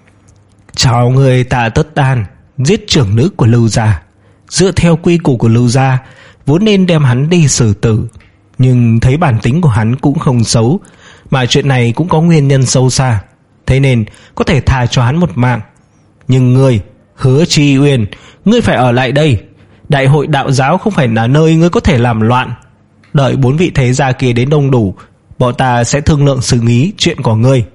Cháu người Tạ Tất Đan giết trưởng nữ của Lưu gia. Dựa theo quy củ của Lưu gia, vốn nên đem hắn đi xử tử, nhưng thấy bản tính của hắn cũng không xấu, mà chuyện này cũng có nguyên nhân sâu xa, thế nên có thể tha cho hắn một mạng. Nhưng ngươi, Hứa Chi Uyên, ngươi phải ở lại đây. Đại hội đạo giáo không phải là nơi ngươi có thể làm loạn. Đợi bốn vị thế gia kia đến đông đủ, bọn ta sẽ thương lượng xử lý chuyện của ngươi.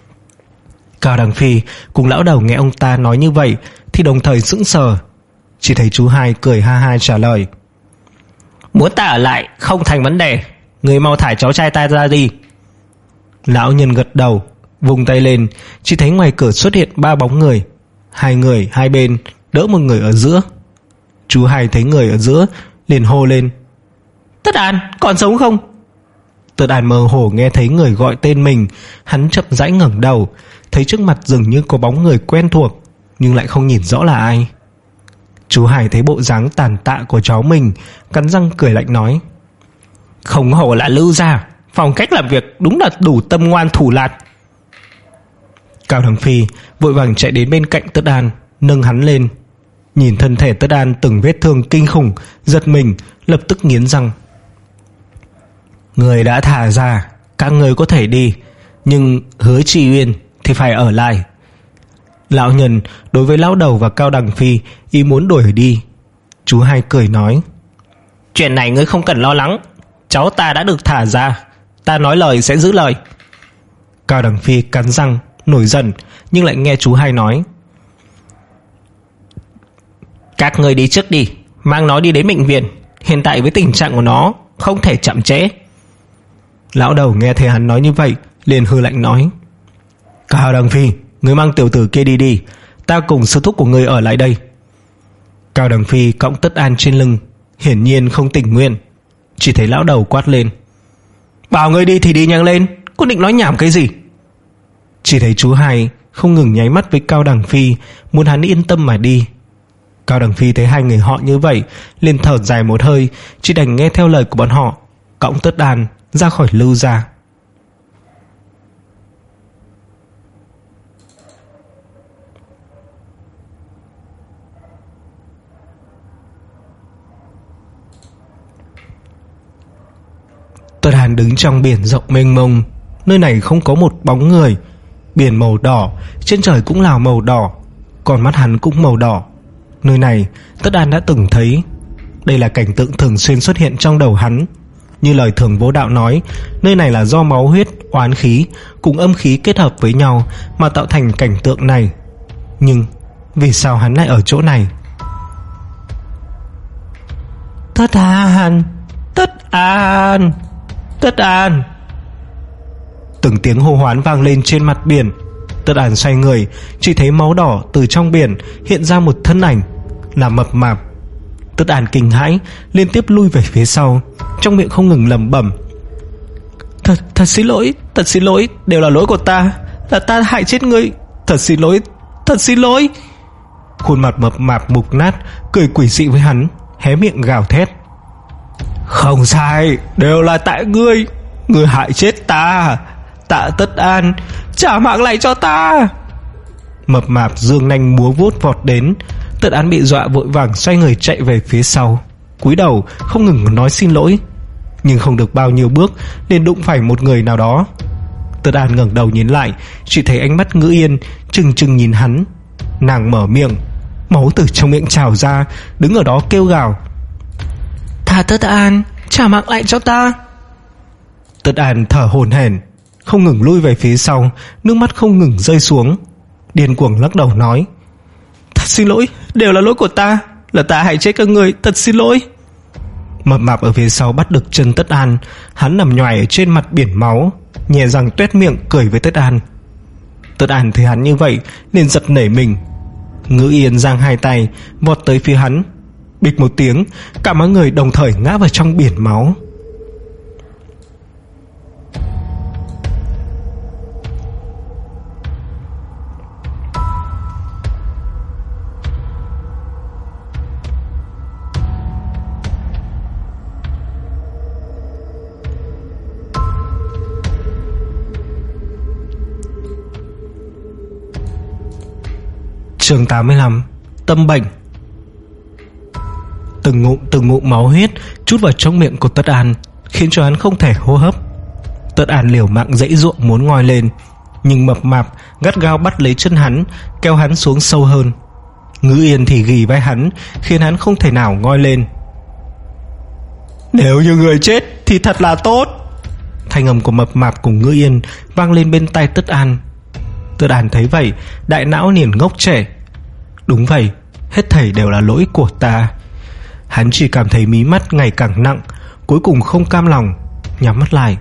Cao Đằng Phi cùng lão đầu nghe ông ta nói như vậy thì đồng thời sững sờ. Chỉ thấy chú hai cười ha ha trả lời. Muốn ta ở lại không thành vấn đề, Người mau thải cháu trai ta ra đi. Lão nhân gật đầu, vùng tay lên. Chỉ thấy ngoài cửa xuất hiện ba bóng người, hai người hai bên đỡ một người ở giữa. Chú Hai thấy người ở giữa liền hô lên: Tất An, còn sống không? Tất An mơ hồ nghe thấy người gọi tên mình. Hắn chậm rãi ngẩng đầu, thấy trước mặt dường như có bóng người quen thuộc, nhưng lại không nhìn rõ là ai. Chú Hai thấy bộ dáng tàn tạ của cháu mình, cắn răng cười lạnh nói: Không hổ là Lưu gia, phong cách làm việc đúng là đủ tâm ngoan thủ lạt. Cao Đằng Phi vội vàng chạy đến bên cạnh Tất An, nâng hắn lên. Nhìn thân thể Tất An từng vết thương kinh khủng, giật mình, lập tức nghiến răng: Người đã thả ra, các người có thể đi, nhưng Hứa Trì Uyên thì phải ở lại. Lão nhân đối với lão đầu và Cao Đằng Phi ý muốn đuổi đi. Chú Hai cười nói: Chuyện này ngươi không cần lo lắng, cháu ta đã được thả ra, ta nói lời sẽ giữ lời. Cao Đằng Phi cắn răng nổi giận, nhưng lại nghe chú Hai nói: Các người đi trước đi, mang nó đi đến bệnh viện. Hiện tại với tình trạng của nó không thể chậm trễ. Lão đầu nghe thấy hắn nói như vậy liền hừ lạnh nói: Cao Đằng Phi, người mang tiểu tử kia đi đi, ta cùng sư thúc của người ở lại đây. Cao Đằng Phi cõng Tất An trên lưng, hiển nhiên không tình nguyện. Chỉ thấy lão đầu quát lên: Bảo người đi thì đi nhanh lên, có định nói nhảm cái gì? Chỉ thấy chú Hai không ngừng nháy mắt với Cao Đằng Phi, muốn hắn yên tâm mà đi. Cao Đằng Phi thấy hai người họ như vậy liền thở dài một hơi, chỉ đành nghe theo lời của bọn họ, cõng Tất An ra khỏi Lưu gia. Tất An đứng trong biển rộng mênh mông, nơi này không có một bóng người. Biển màu đỏ, trên trời cũng là màu đỏ, còn mắt hắn cũng màu đỏ. Nơi này Tất An đã từng thấy. Đây là cảnh tượng thường xuyên xuất hiện trong đầu hắn. Như lời Thường Vô Đạo nói, nơi này là do máu huyết, oán khí cùng âm khí kết hợp với nhau mà tạo thành cảnh tượng này. Nhưng vì sao hắn lại ở chỗ này? Tất An, Tất An, Tất An. Từng tiếng hô hoán vang lên trên mặt biển. Tất An xoay người, chỉ thấy máu đỏ từ trong biển hiện ra một thân ảnh, là Mập Mạp. Tất An kinh hãi, liên tiếp lui về phía sau, trong miệng không ngừng lẩm bẩm: Thật, thật xin lỗi, thật xin lỗi, đều là lỗi của ta, là ta hại chết ngươi, thật xin lỗi, thật xin lỗi. Khuôn mặt Mập Mạp mục nát, cười quỷ dị với hắn, hé miệng gào thét: Không sai, đều là tại ngươi, ngươi hại chết ta, Tạ Tất An, trả mạng lại cho ta. Mập Mạp dương nanh múa vuốt vọt đến. Tất An bị dọa vội vàng xoay người chạy về phía sau, cúi đầu không ngừng nói xin lỗi. Nhưng không được bao nhiêu bước liền đụng phải một người nào đó. Tất An ngẩng đầu nhìn lại, chỉ thấy ánh mắt Ngữ Yên trừng trừng nhìn hắn. Nàng mở miệng, máu từ trong miệng trào ra, đứng ở đó kêu gào: Thả Tất An, trả mạng lại cho ta. Tất An thở hổn hển, không ngừng lui về phía sau, nước mắt không ngừng rơi xuống, điên cuồng lắc đầu nói: Thật xin lỗi, đều là lỗi của ta, là ta hại chết các người, thật xin lỗi. Mập Mạp ở phía sau bắt được chân Tất An, hắn nằm nhoài ở trên mặt biển máu, nhè răng toét miệng cười với Tất An. Tất An thấy hắn như vậy nên giật nảy mình. Ngữ Yên giang hai tay vọt tới phía hắn, bịch một tiếng, cả mọi người đồng thời ngã vào trong biển máu. Chương tám mươi lăm. Tâm bệnh. Từng ngụm từng ngụm máu huyết trút vào trong miệng của Tất An, khiến cho hắn không thể hô hấp. Tất An liều mạng giãy giụa muốn ngoi lên, nhưng Mập Mạp gắt gao bắt lấy chân hắn, kéo hắn xuống sâu hơn. Ngữ Yên thì ghì vai hắn, khiến hắn không thể nào ngoi lên. Nếu như người chết thì thật là tốt. Thanh âm của Mập Mạp cùng Ngữ Yên vang lên bên tai Tất An. Tất An thấy vậy, đại não liền ngốc trệ. Đúng vậy, hết thảy đều là lỗi của ta. Hắn chỉ cảm thấy mí mắt ngày càng nặng, cuối cùng không cam lòng, nhắm mắt lại.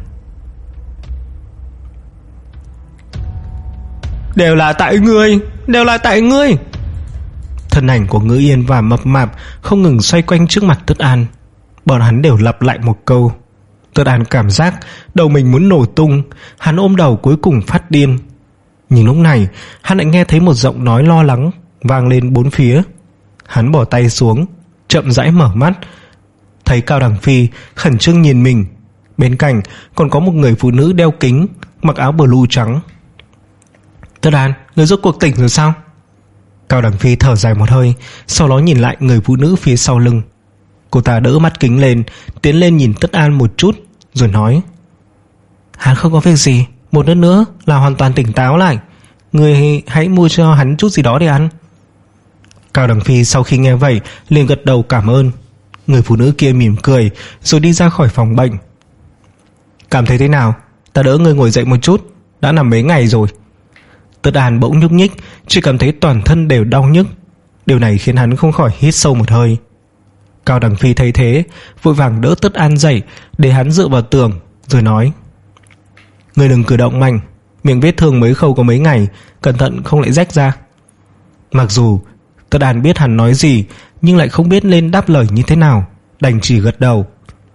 Đều là tại ngươi, đều là tại ngươi. Thân ảnh của Ngữ Yên và Mập Mạp không ngừng xoay quanh trước mặt Tất An. Bọn hắn đều lặp lại một câu. Tất An cảm giác đầu mình muốn nổ tung. Hắn ôm đầu cuối cùng phát điên. Nhưng lúc này hắn lại nghe thấy một giọng nói lo lắng vang lên bốn phía. Hắn bỏ tay xuống, chậm rãi mở mắt, thấy Cao Đằng Phi khẩn trương nhìn mình. Bên cạnh còn có một người phụ nữ đeo kính, mặc áo blue trắng. Tất An, người rốt cuộc tỉnh rồi sao? Cao Đằng Phi thở dài một hơi, sau đó nhìn lại người phụ nữ phía sau lưng. Cô ta đỡ mắt kính lên, tiến lên nhìn Tất An một chút, rồi nói: Hắn không có việc gì, một lần nữa là hoàn toàn tỉnh táo lại. Người hãy mua cho hắn chút gì đó để ăn. Cao Đằng Phi sau khi nghe vậy liền gật đầu cảm ơn. Người phụ nữ kia mỉm cười rồi đi ra khỏi phòng bệnh. Cảm thấy thế nào? Ta đỡ người ngồi dậy một chút, đã nằm mấy ngày rồi. Tất An bỗng nhúc nhích, chỉ cảm thấy toàn thân đều đau nhức. Điều này khiến hắn không khỏi hít sâu một hơi. Cao Đằng Phi thấy thế, vội vàng đỡ Tất An dậy để hắn dựa vào tường, rồi nói: Ngươi đừng cử động mạnh, miệng vết thương mới khâu có mấy ngày, cẩn thận không lại rách ra. Mặc dù Tất An biết hắn nói gì, nhưng lại không biết nên đáp lời như thế nào, đành chỉ gật đầu.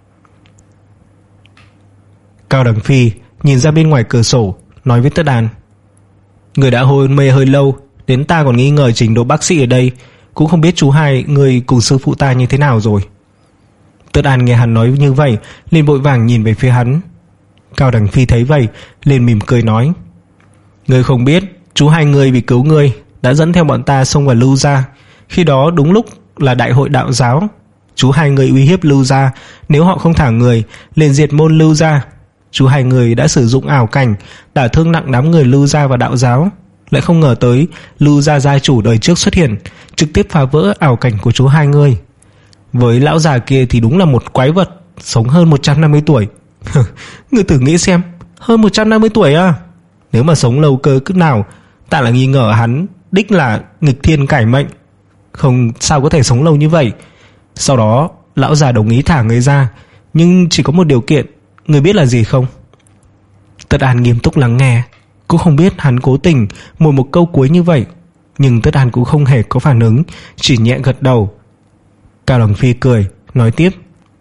Cao Đằng Phi nhìn ra bên ngoài cửa sổ, nói với Tất An: Người đã hôn mê hơi lâu, đến ta còn nghi ngờ trình độ bác sĩ ở đây. Cũng không biết chú hai người cùng sư phụ ta như thế nào rồi. Tất An nghe hắn nói như vậy liền vội vàng nhìn về phía hắn. Cao Đằng Phi thấy vậy liền mỉm cười nói: Ngươi không biết, chú hai người vì cứu ngươi đã dẫn theo bọn ta xông vào Lưu gia. Khi đó đúng lúc là đại hội đạo giáo. Chú hai người uy hiếp Lưu gia, nếu họ không thả người liền diệt môn Lưu gia. Chú hai người đã sử dụng ảo cảnh đả thương nặng đám người Lưu gia và đạo giáo. Lại không ngờ tới Lưu gia gia chủ đời trước xuất hiện, trực tiếp phá vỡ ảo cảnh của chú hai người. Với lão già kia thì đúng là một quái vật, sống hơn một trăm năm mươi tuổi. Ngươi thử nghĩ xem, hơn một trăm năm mươi tuổi à? Nếu mà sống lâu cơ cỡ nào, ta là nghi ngờ hắn đích là nghịch thiên cải mệnh. Không sao có thể sống lâu như vậy. Sau đó lão già đồng ý thả người ra, nhưng chỉ có một điều kiện. Ngươi biết là gì không? Tất An nghiêm túc lắng nghe. Cũng không biết hắn cố tình một một câu cuối như vậy, nhưng Tất An cũng không hề có phản ứng, chỉ nhẹ gật đầu. Cao Đằng Phi cười nói tiếp: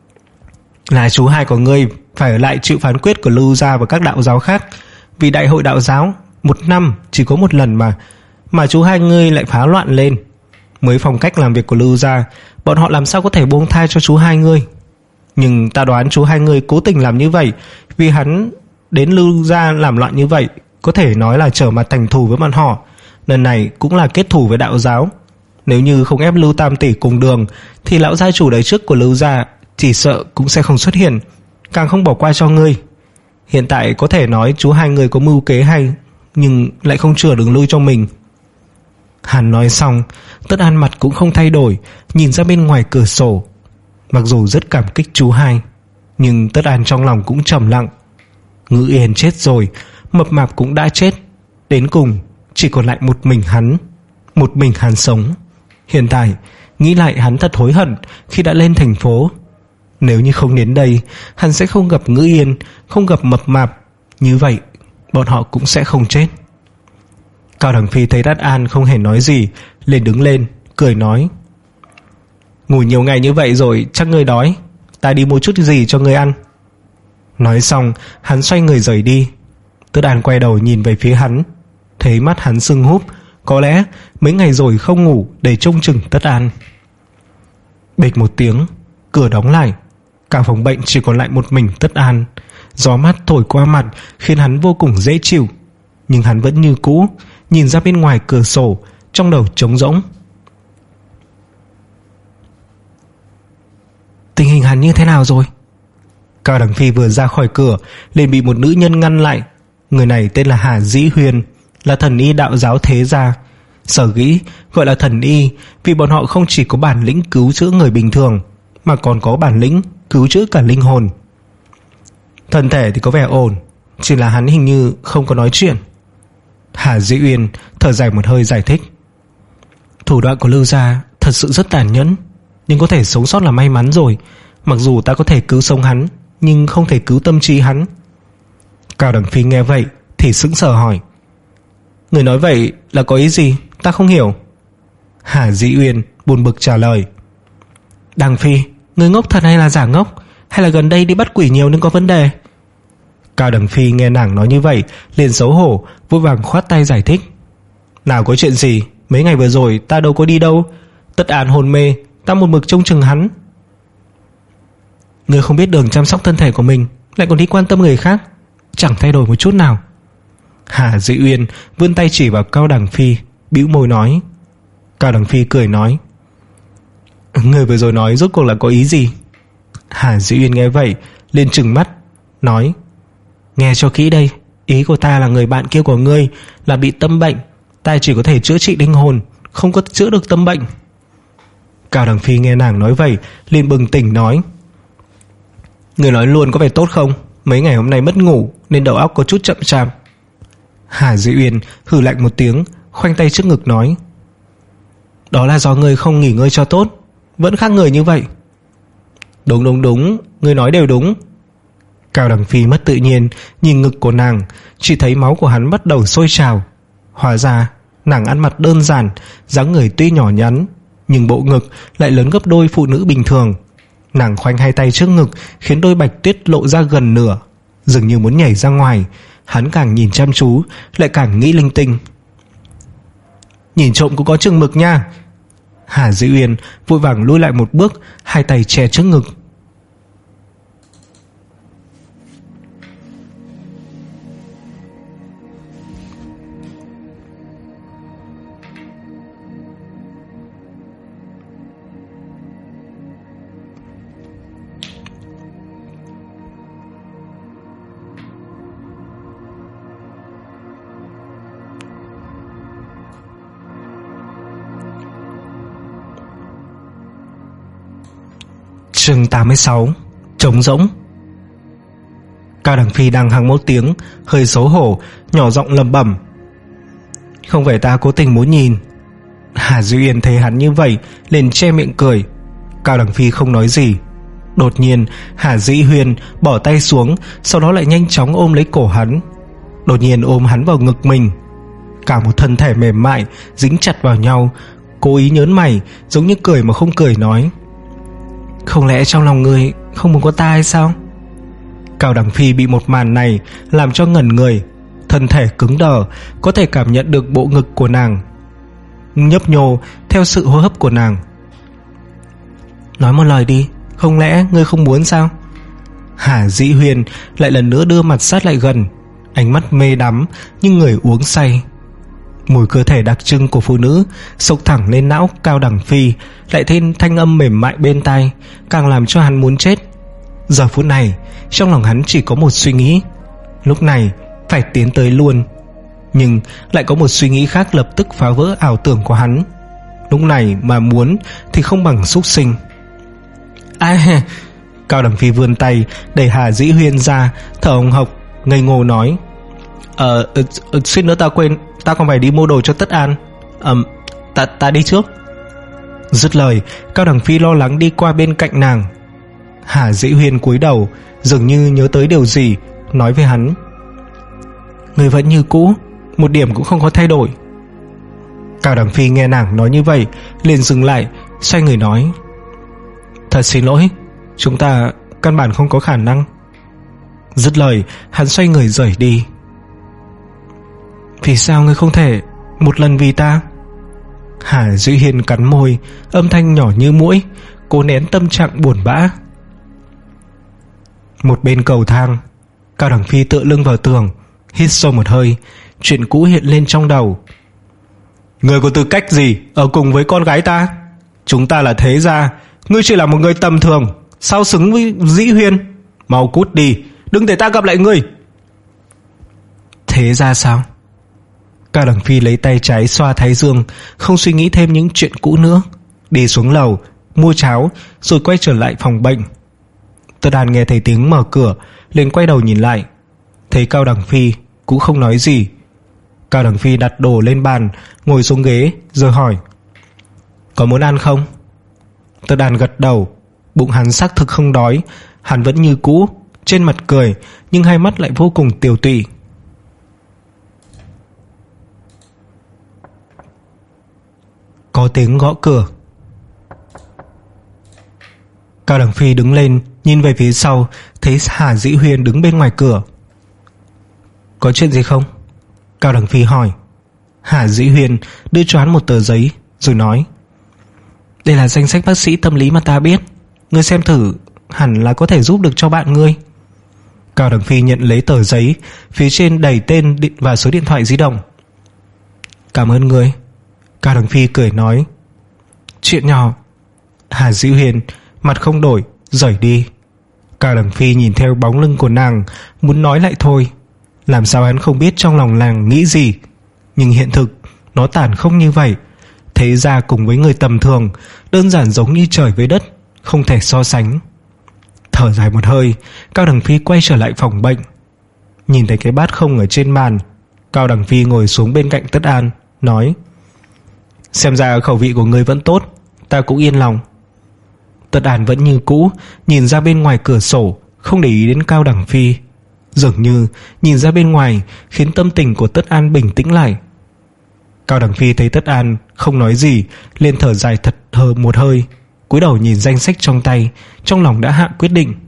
Là chú hai của ngươi phải ở lại chịu phán quyết của Lưu gia và các đạo giáo khác. Vì đại hội đạo giáo một năm chỉ có một lần mà Mà chú hai ngươi lại phá loạn lên. Mới phong cách làm việc của Lưu gia, bọn họ làm sao có thể buông tha cho chú hai ngươi. Nhưng ta đoán chú hai ngươi cố tình làm như vậy vì hắn đến Lưu gia làm loạn như vậy, có thể nói là trở mặt thành thù với bọn họ. Lần này cũng là kết thù với đạo giáo. Nếu như không ép Lưu Tam tỷ cùng đường thì lão gia chủ đời trước của Lưu gia chỉ sợ cũng sẽ không xuất hiện, càng không bỏ qua cho ngươi. Hiện tại có thể nói chú hai người có mưu kế hay, nhưng lại không chừa đường lui cho mình. Hắn nói xong, Tất An mặt cũng không thay đổi, nhìn ra bên ngoài cửa sổ. Mặc dù rất cảm kích chú hai, nhưng Tất An trong lòng cũng trầm lặng. Ngữ Yên chết rồi, Mập Mạp cũng đã chết, đến cùng chỉ còn lại một mình hắn. Một mình hắn sống. Hiện tại nghĩ lại hắn thật hối hận khi đã lên thành phố. Nếu như không đến đây, hắn sẽ không gặp Ngữ Yên, không gặp Mập Mạp. Như vậy bọn họ cũng sẽ không chết. Cao Đằng Phi thấy Tất An không hề nói gì, liền đứng lên cười nói: Ngủ nhiều ngày như vậy rồi chắc ngươi đói, ta đi mua chút gì cho ngươi ăn. Nói xong hắn xoay người rời đi. Tất An quay đầu nhìn về phía hắn, thấy mắt hắn sưng húp, có lẽ mấy ngày rồi không ngủ để trông chừng Tất An. Bịch một tiếng, cửa đóng lại. Cả phòng bệnh chỉ còn lại một mình Tất An. Gió mát thổi qua mặt khiến hắn vô cùng dễ chịu, nhưng hắn vẫn như cũ nhìn ra bên ngoài cửa sổ, trong đầu trống rỗng. Tình hình hắn như thế nào rồi? Cao Đằng Phi vừa ra khỏi cửa liền bị một nữ nhân ngăn lại. Người này tên là Hà Dĩ Huyền, là thần y đạo giáo thế gia. Sở dĩ gọi là thần y vì bọn họ không chỉ có bản lĩnh cứu chữa người bình thường, mà còn có bản lĩnh cứu chữa cả linh hồn. Thân thể thì có vẻ ổn, chỉ là hắn hình như không có nói chuyện. Hà Dĩ Uyên thở dài một hơi giải thích: Thủ đoạn của Lưu gia thật sự rất tàn nhẫn, nhưng có thể sống sót là may mắn rồi. Mặc dù ta có thể cứu sống hắn, nhưng không thể cứu tâm trí hắn. Cao Đằng Phi nghe vậy thì sững sờ hỏi: Người nói vậy là có ý gì? Ta không hiểu. Hà Dĩ Uyên buồn bực trả lời: Đằng Phi, người ngốc thật hay là giả ngốc? Hay là gần đây đi bắt quỷ nhiều nên có vấn đề? Cao Đằng Phi nghe nàng nói như vậy liền xấu hổ, vội vàng khoát tay giải thích: Nào có chuyện gì, mấy ngày vừa rồi ta đâu có đi đâu. Tất An hôn mê, ta một mực trông chừng hắn. Người không biết đường chăm sóc thân thể của mình, lại còn đi quan tâm người khác, chẳng thay đổi một chút nào. Hà Dĩ Uyên vươn tay chỉ vào Cao Đằng Phi, bĩu môi nói. Cao Đằng Phi cười nói: Người vừa rồi nói rốt cuộc là có ý gì? Hà Dĩ Uyên nghe vậy liền trừng mắt nói: Nghe cho kỹ đây, ý của ta là người bạn kia của ngươi là bị tâm bệnh, ta chỉ có thể chữa trị linh hồn, không có chữa được tâm bệnh. Cao Đằng Phi nghe nàng nói vậy liền bừng tỉnh nói: Người nói luôn có vẻ tốt không? Mấy ngày hôm nay mất ngủ nên đầu óc có chút chậm chạp. Hà Dĩ Uyên hừ lạnh một tiếng, khoanh tay trước ngực nói: Đó là do ngươi không nghỉ ngơi cho tốt, vẫn khác người như vậy. Đúng đúng đúng, ngươi nói đều đúng. Cao Đằng Phi mất tự nhiên nhìn ngực của nàng, chỉ thấy máu của hắn bắt đầu sôi trào. Hóa ra nàng ăn mặc đơn giản, dáng người tuy nhỏ nhắn nhưng bộ ngực lại lớn gấp đôi phụ nữ bình thường. Nàng khoanh hai tay trước ngực khiến đôi bạch tuyết lộ ra gần nửa, dường như muốn nhảy ra ngoài. Hắn càng nhìn chăm chú lại càng nghĩ linh tinh. Nhìn trộm cũng có chừng mực nha. Hà Dĩ Uyên vội vàng lùi lại một bước, hai tay che trước ngực. Chương tám mươi sáu. Trống rỗng. Cao Đằng Phi đang hắng một tiếng, hơi xấu hổ, nhỏ giọng lẩm bẩm: Không phải ta cố tình muốn nhìn. Hà Dĩ Uyên thấy hắn như vậy liền che miệng cười. Cao Đằng Phi không nói gì. Đột nhiên Hà Dĩ Uyên bỏ tay xuống, sau đó lại nhanh chóng ôm lấy cổ hắn. Đột nhiên ôm hắn vào ngực mình. Cả một thân thể mềm mại dính chặt vào nhau. Cố ý nhớn mày, giống như cười mà không cười, nói: Không lẽ trong lòng ngươi không muốn có ta hay sao? Cao Đằng Phi bị một màn này làm cho ngẩn người, thân thể cứng đờ, có thể cảm nhận được bộ ngực của nàng nhấp nhô theo sự hô hấp của nàng. Nói một lời đi, không lẽ ngươi không muốn sao? Hà Dĩ Uyên lại lần nữa đưa mặt sát lại gần, ánh mắt mê đắm nhưng người uống say. Mùi cơ thể đặc trưng của phụ nữ xộc thẳng lên não Cao Đằng Phi, lại thêm thanh âm mềm mại bên tai, càng làm cho hắn muốn chết. Giờ phút này trong lòng hắn chỉ có một suy nghĩ, lúc này phải tiến tới luôn. Nhưng lại có một suy nghĩ khác lập tức phá vỡ ảo tưởng của hắn. Lúc này mà muốn thì không bằng súc sinh. À, Cao Đằng Phi vươn tay đẩy Hà Dĩ Uyên ra, thở hồng hộc ngây ngô nói: Ờ, uh, suýt nữa ta quên, ta còn phải đi mua đồ cho Tất An. Ừm, um, ta, ta đi trước. Dứt lời, Cao Đằng Phi lo lắng đi qua bên cạnh nàng. Hà Dĩ Uyên cúi đầu, dường như nhớ tới điều gì, nói với hắn: Người vẫn như cũ, một điểm cũng không có thay đổi. Cao Đằng Phi nghe nàng nói như vậy liền dừng lại, xoay người nói: Thật xin lỗi, chúng ta căn bản không có khả năng. Dứt lời, hắn xoay người rời đi. Vì sao ngươi không thể một lần vì ta? Hà Dĩ Hiên cắn môi, âm thanh nhỏ như muỗi, cố nén tâm trạng buồn bã. Một bên cầu thang, Cao Đằng Phi tựa lưng vào tường, hít sâu một hơi. Chuyện cũ hiện lên trong đầu. Ngươi có tư cách gì ở cùng với con gái ta? Chúng ta là thế gia, ngươi chỉ là một người tầm thường, sao xứng với Dĩ Huyên? Mau cút đi, đừng để ta gặp lại ngươi. Thế gia sao? Cao Đằng Phi lấy tay trái xoa thái dương, không suy nghĩ thêm những chuyện cũ nữa, đi xuống lầu mua cháo rồi quay trở lại phòng bệnh. Tất An nghe thấy tiếng mở cửa liền quay đầu nhìn lại, thấy Cao Đằng Phi cũng không nói gì. Cao Đằng Phi đặt đồ lên bàn, ngồi xuống ghế rồi hỏi: Có muốn ăn không? Tất An gật đầu. Bụng hắn xác thực không đói, hắn vẫn như cũ, trên mặt cười, nhưng hai mắt lại vô cùng tiều tụy. Có tiếng gõ cửa. Cao Đằng Phi đứng lên, nhìn về phía sau, thấy Hà Dĩ Huyên đứng bên ngoài cửa. Có chuyện gì không? Cao Đằng Phi hỏi. Hà Dĩ Huyên đưa cho hắn một tờ giấy rồi nói: Đây là danh sách bác sĩ tâm lý mà ta biết, ngươi xem thử, hẳn là có thể giúp được cho bạn ngươi. Cao Đằng Phi nhận lấy tờ giấy, phía trên đầy tên và số điện thoại di động. Cảm ơn ngươi. Cao Đằng Phi cười nói: Chuyện nhỏ. Hà Dĩ Huyên mặt không đổi rời đi. Cao Đằng Phi nhìn theo bóng lưng của nàng, muốn nói lại thôi. Làm sao hắn không biết trong lòng nàng nghĩ gì. Nhưng hiện thực nó tàn không như vậy. Thế ra cùng với người tầm thường, đơn giản giống như trời với đất, không thể so sánh. Thở dài một hơi, Cao Đằng Phi quay trở lại phòng bệnh. Nhìn thấy cái bát không ở trên bàn, Cao Đằng Phi ngồi xuống bên cạnh Tất An, nói: Xem ra khẩu vị của ngươi vẫn tốt, ta cũng yên lòng. Tất An vẫn như cũ, nhìn ra bên ngoài cửa sổ, không để ý đến Cao Đằng Phi. Dường như nhìn ra bên ngoài khiến tâm tình của Tất An bình tĩnh lại. Cao Đằng Phi thấy Tất An không nói gì, liền thở dài thật hờ một hơi, cúi đầu nhìn danh sách trong tay, trong lòng đã hạ quyết định.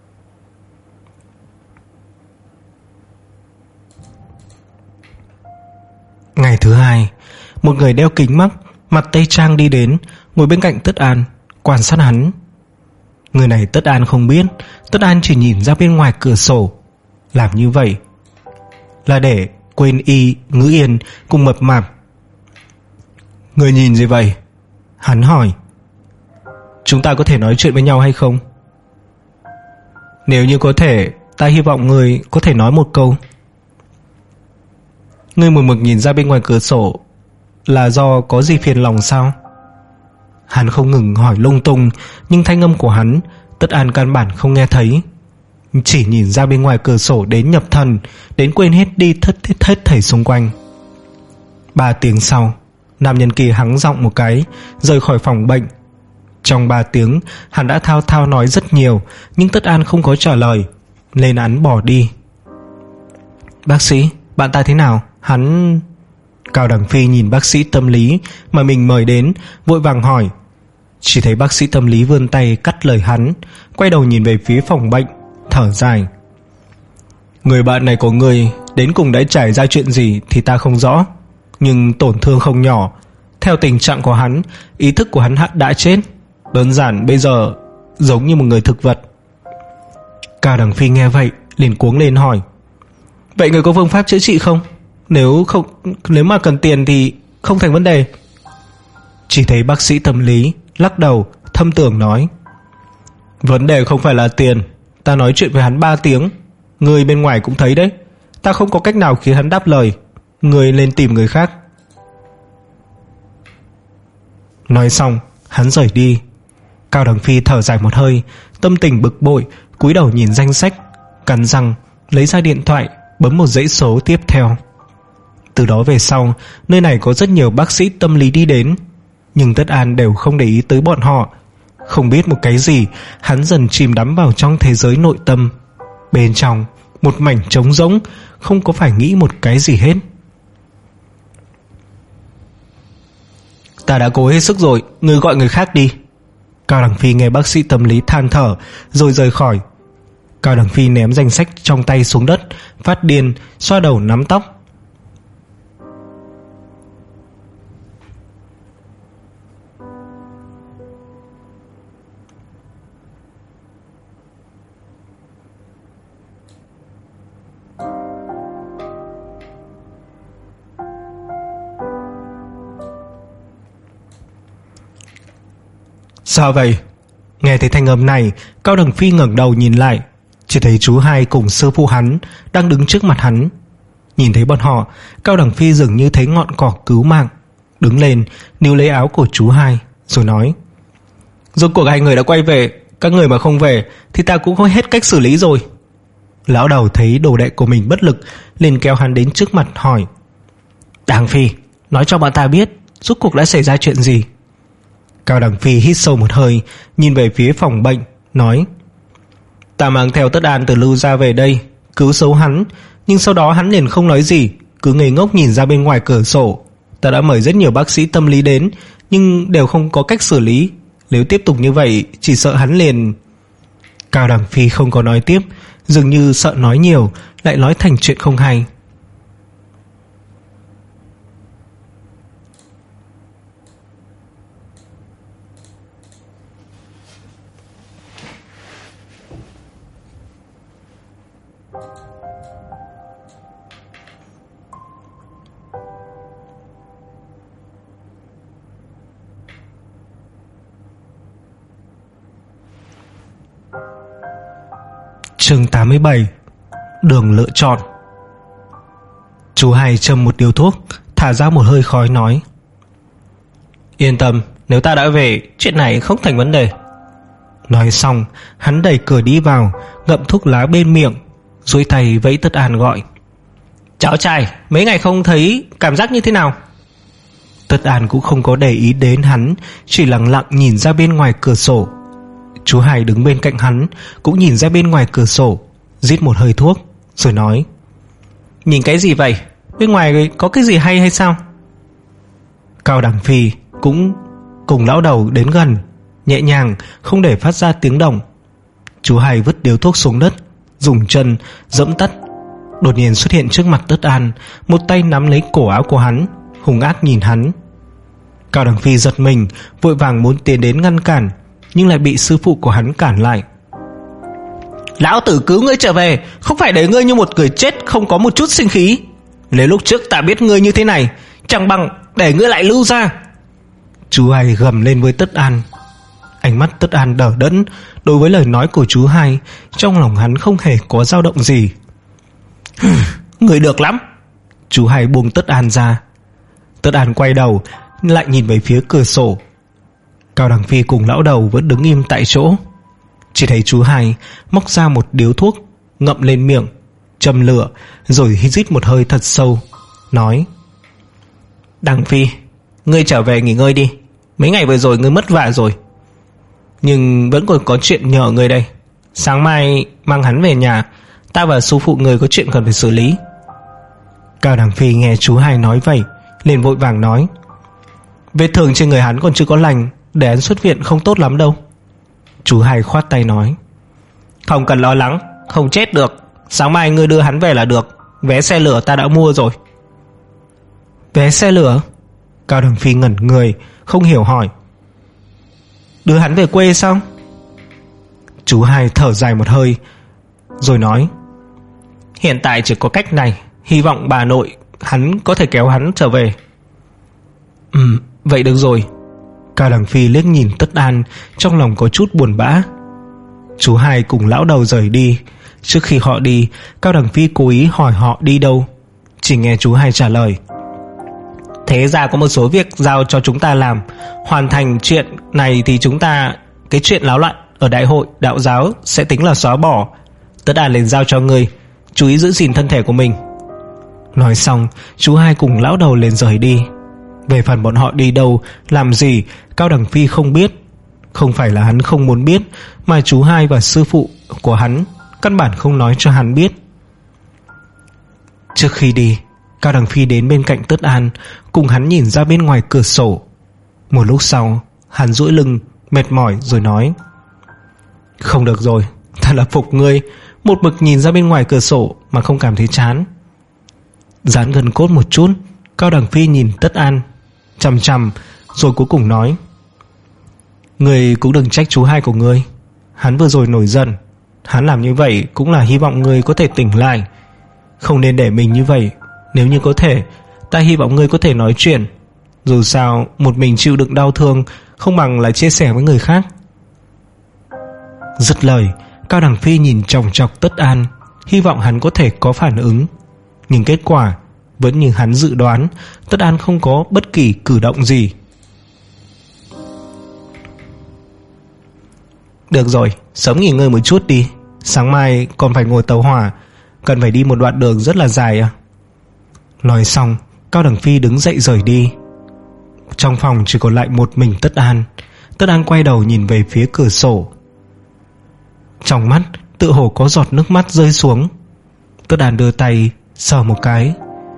Ngày thứ hai, một người đeo kính mắt, mặt tây trang đi đến, ngồi bên cạnh Tất An, quan sát hắn. Người này Tất An không biết, Tất An chỉ nhìn ra bên ngoài cửa sổ. Làm như vậy là để quên Y, Ngữ Yên cùng Mập Mạp. Người nhìn gì vậy? Hắn hỏi. Chúng ta có thể nói chuyện với nhau hay không? Nếu như có thể, ta hy vọng người có thể nói một câu. Ngươi một mực nhìn ra bên ngoài cửa sổ là do có gì phiền lòng sao? Hắn không ngừng hỏi lung tung, nhưng thanh âm của hắn Tất An căn bản không nghe thấy. Chỉ nhìn ra bên ngoài cửa sổ đến nhập thần, đến quên hết đi thất hết, hết thảy xung quanh. Ba tiếng sau, nam nhân kia hắng giọng một cái, rời khỏi phòng bệnh. Trong ba tiếng, hắn đã thao thao nói rất nhiều, nhưng Tất An không có trả lời, nên hắn bỏ đi. Bác sĩ, bạn ta thế nào? Hắn... Cao Đằng Phi nhìn bác sĩ tâm lý mà mình mời đến, vội vàng hỏi. Chỉ thấy bác sĩ tâm lý vươn tay cắt lời hắn, quay đầu nhìn về phía phòng bệnh, thở dài. Người bạn này của ngươi đến cùng đã trải ra chuyện gì thì ta không rõ, nhưng tổn thương không nhỏ. Theo tình trạng của hắn, ý thức của hắn đã chết, đơn giản bây giờ giống như một người thực vật. Cao Đằng Phi nghe vậy liền cuống lên hỏi. Vậy người có phương pháp chữa trị không? Nếu không, nếu mà cần tiền thì không thành vấn đề. Chỉ thấy bác sĩ tâm lý lắc đầu thâm tưởng nói. Vấn đề không phải là tiền. Ta nói chuyện với hắn ba tiếng, người bên ngoài cũng thấy đấy. Ta không có cách nào khiến hắn đáp lời. Người lên tìm người khác. Nói xong hắn rời đi. Cao Đằng Phi thở dài một hơi, tâm tình bực bội, cúi đầu nhìn danh sách, cắn răng lấy ra điện thoại, bấm một dãy số tiếp theo. Từ đó về sau, nơi này có rất nhiều bác sĩ tâm lý đi đến, nhưng Tất An đều không để ý tới bọn họ. Không biết một cái gì, hắn dần chìm đắm vào trong thế giới nội tâm. Bên trong một mảnh trống rỗng, không có phải nghĩ một cái gì hết. Ta đã cố hết sức rồi, ngươi gọi người khác đi. Cao Đằng Phi nghe bác sĩ tâm lý than thở, rồi rời khỏi. Cao Đằng Phi ném danh sách trong tay xuống đất, phát điên, xoa đầu nắm tóc. Sao vậy? Nghe thấy thanh âm này, Cao Đằng Phi ngẩng đầu nhìn lại, chỉ thấy chú hai cùng sư phụ hắn đang đứng trước mặt hắn. Nhìn thấy bọn họ, Cao Đằng Phi dường như thấy ngọn cỏ cứu mạng, đứng lên níu lấy áo của chú hai rồi nói. Rốt cuộc hai người đã quay về, các người mà không về thì ta cũng có hết cách xử lý rồi. Lão đầu thấy đồ đệ của mình bất lực, liền kéo hắn đến trước mặt hỏi. Đằng Phi, nói cho bọn ta biết rốt cuộc đã xảy ra chuyện gì. Cao Đằng Phi hít sâu một hơi, nhìn về phía phòng bệnh, nói. Ta mang theo Tất An từ Lưu Gia về đây cứu sống hắn, nhưng sau đó hắn liền không nói gì, cứ ngây ngốc nhìn ra bên ngoài cửa sổ. Ta đã mời rất nhiều bác sĩ tâm lý đến, nhưng đều không có cách xử lý. Nếu tiếp tục như vậy, chỉ sợ hắn liền... Cao Đằng Phi không có nói tiếp, dường như sợ nói nhiều lại nói thành chuyện không hay. Chương tám mươi bảy. Đường lựa chọn. Chú Hai châm một điếu thuốc, thả ra một hơi khói nói: Yên tâm, nếu ta đã về, chuyện này không thành vấn đề. Nói xong, hắn đẩy cửa đi vào, ngậm thuốc lá bên miệng, duỗi tay vẫy Tất An gọi: Cháu trai, mấy ngày không thấy, cảm giác như thế nào? Tất An cũng không có để ý đến hắn, chỉ lặng lặng nhìn ra bên ngoài cửa sổ. Chú Hai đứng bên cạnh hắn cũng nhìn ra bên ngoài cửa sổ, rít một hơi thuốc rồi nói: Nhìn cái gì vậy? Bên ngoài có cái gì hay hay sao? Cao Đằng Phi cũng cùng lão đầu đến gần, nhẹ nhàng không để phát ra tiếng động. Chú Hai vứt điếu thuốc xuống đất, dùng chân giẫm tắt. Đột nhiên xuất hiện trước mặt Tất An, một tay nắm lấy cổ áo của hắn, hung ác nhìn hắn. Cao Đằng Phi giật mình, vội vàng muốn tiến đến ngăn cản, nhưng lại bị sư phụ của hắn cản lại. Lão tử cứu ngươi trở về, không phải để ngươi như một người chết không có một chút sinh khí. Nếu lúc trước ta biết ngươi như thế này, chẳng bằng để ngươi lại Lưu ra. Chú Hai gầm lên với Tất An. Ánh mắt Tất An đờ đẫn đối với lời nói của chú Hai, trong lòng hắn không hề có dao động gì. Ngươi được lắm. Chú Hai buông Tất An ra. Tất An quay đầu lại nhìn về phía cửa sổ. Cao Đằng Phi cùng lão đầu vẫn đứng im tại chỗ. Chỉ thấy chú Hai móc ra một điếu thuốc, ngậm lên miệng, châm lửa, rồi hít một hơi thật sâu, nói: Đằng Phi, ngươi trở về nghỉ ngơi đi. Mấy ngày vừa rồi ngươi mất vả rồi, nhưng vẫn còn có chuyện nhờ ngươi đây. Sáng mai mang hắn về nhà, ta và sư phụ người có chuyện cần phải xử lý. Cao Đằng Phi nghe chú Hai nói vậy, liền vội vàng nói: Vết thương trên người hắn còn chưa có lành, để hắn xuất viện không tốt lắm đâu. Chú Hai khoát tay nói: Không cần lo lắng, không chết được. Sáng mai ngươi đưa hắn về là được. Vé xe lửa ta đã mua rồi. Vé xe lửa? Cao Đằng Phi ngẩn người, không hiểu hỏi: Đưa hắn về quê sao? Chú Hai thở dài một hơi rồi nói: Hiện tại chỉ có cách này, hy vọng bà nội hắn có thể kéo hắn trở về. Ừ, vậy được rồi. Cao Đằng Phi liếc nhìn Tất An, trong lòng có chút buồn bã. Chú Hai cùng lão đầu rời đi. Trước khi họ đi, Cao Đằng Phi cố ý hỏi họ đi đâu. Chỉ nghe chú Hai trả lời: Thế ra có một số việc giao cho chúng ta làm. Hoàn thành chuyện này thì chúng ta, cái chuyện náo loạn ở đại hội đạo giáo sẽ tính là xóa bỏ. Tất An liền giao cho ngươi, chú ý giữ gìn thân thể của mình. Nói xong, chú Hai cùng lão đầu liền rời đi. Về phần bọn họ đi đâu, làm gì, Cao Đằng Phi không biết. Không phải là hắn không muốn biết, mà chú Hai và sư phụ của hắn căn bản không nói cho hắn biết. Trước khi đi, Cao Đằng Phi đến bên cạnh Tất An, cùng hắn nhìn ra bên ngoài cửa sổ. Một lúc sau, hắn duỗi lưng mệt mỏi rồi nói: Không được rồi, thật là phục ngươi, một mực nhìn ra bên ngoài cửa sổ mà không cảm thấy chán. Dán gần cốt một chút, Cao Đằng Phi nhìn Tất An chằm chằm, rồi cuối cùng nói: Ngươi cũng đừng trách chú Hai của ngươi. Hắn vừa rồi nổi giận, hắn làm như vậy cũng là hy vọng ngươi có thể tỉnh lại. Không nên để mình như vậy. Nếu như có thể, ta hy vọng ngươi có thể nói chuyện. Dù sao, một mình chịu đựng đau thương không bằng là chia sẻ với người khác. Dứt lời, Cao Đằng Phi nhìn chòng chọc Tất An, hy vọng hắn có thể có phản ứng. Nhưng kết quả vẫn như hắn dự đoán, Tất An không có bất kỳ cử động gì. Được rồi, sớm nghỉ ngơi một chút đi. Sáng mai còn phải ngồi tàu hỏa, cần phải đi một đoạn đường rất là dài à. Nói xong, Cao Đằng Phi đứng dậy rời đi. Trong phòng chỉ còn lại một mình Tất An. Tất An quay đầu nhìn về phía cửa sổ. Trong mắt tựa hồ có giọt nước mắt rơi xuống. Tất An đưa tay sờ một cái.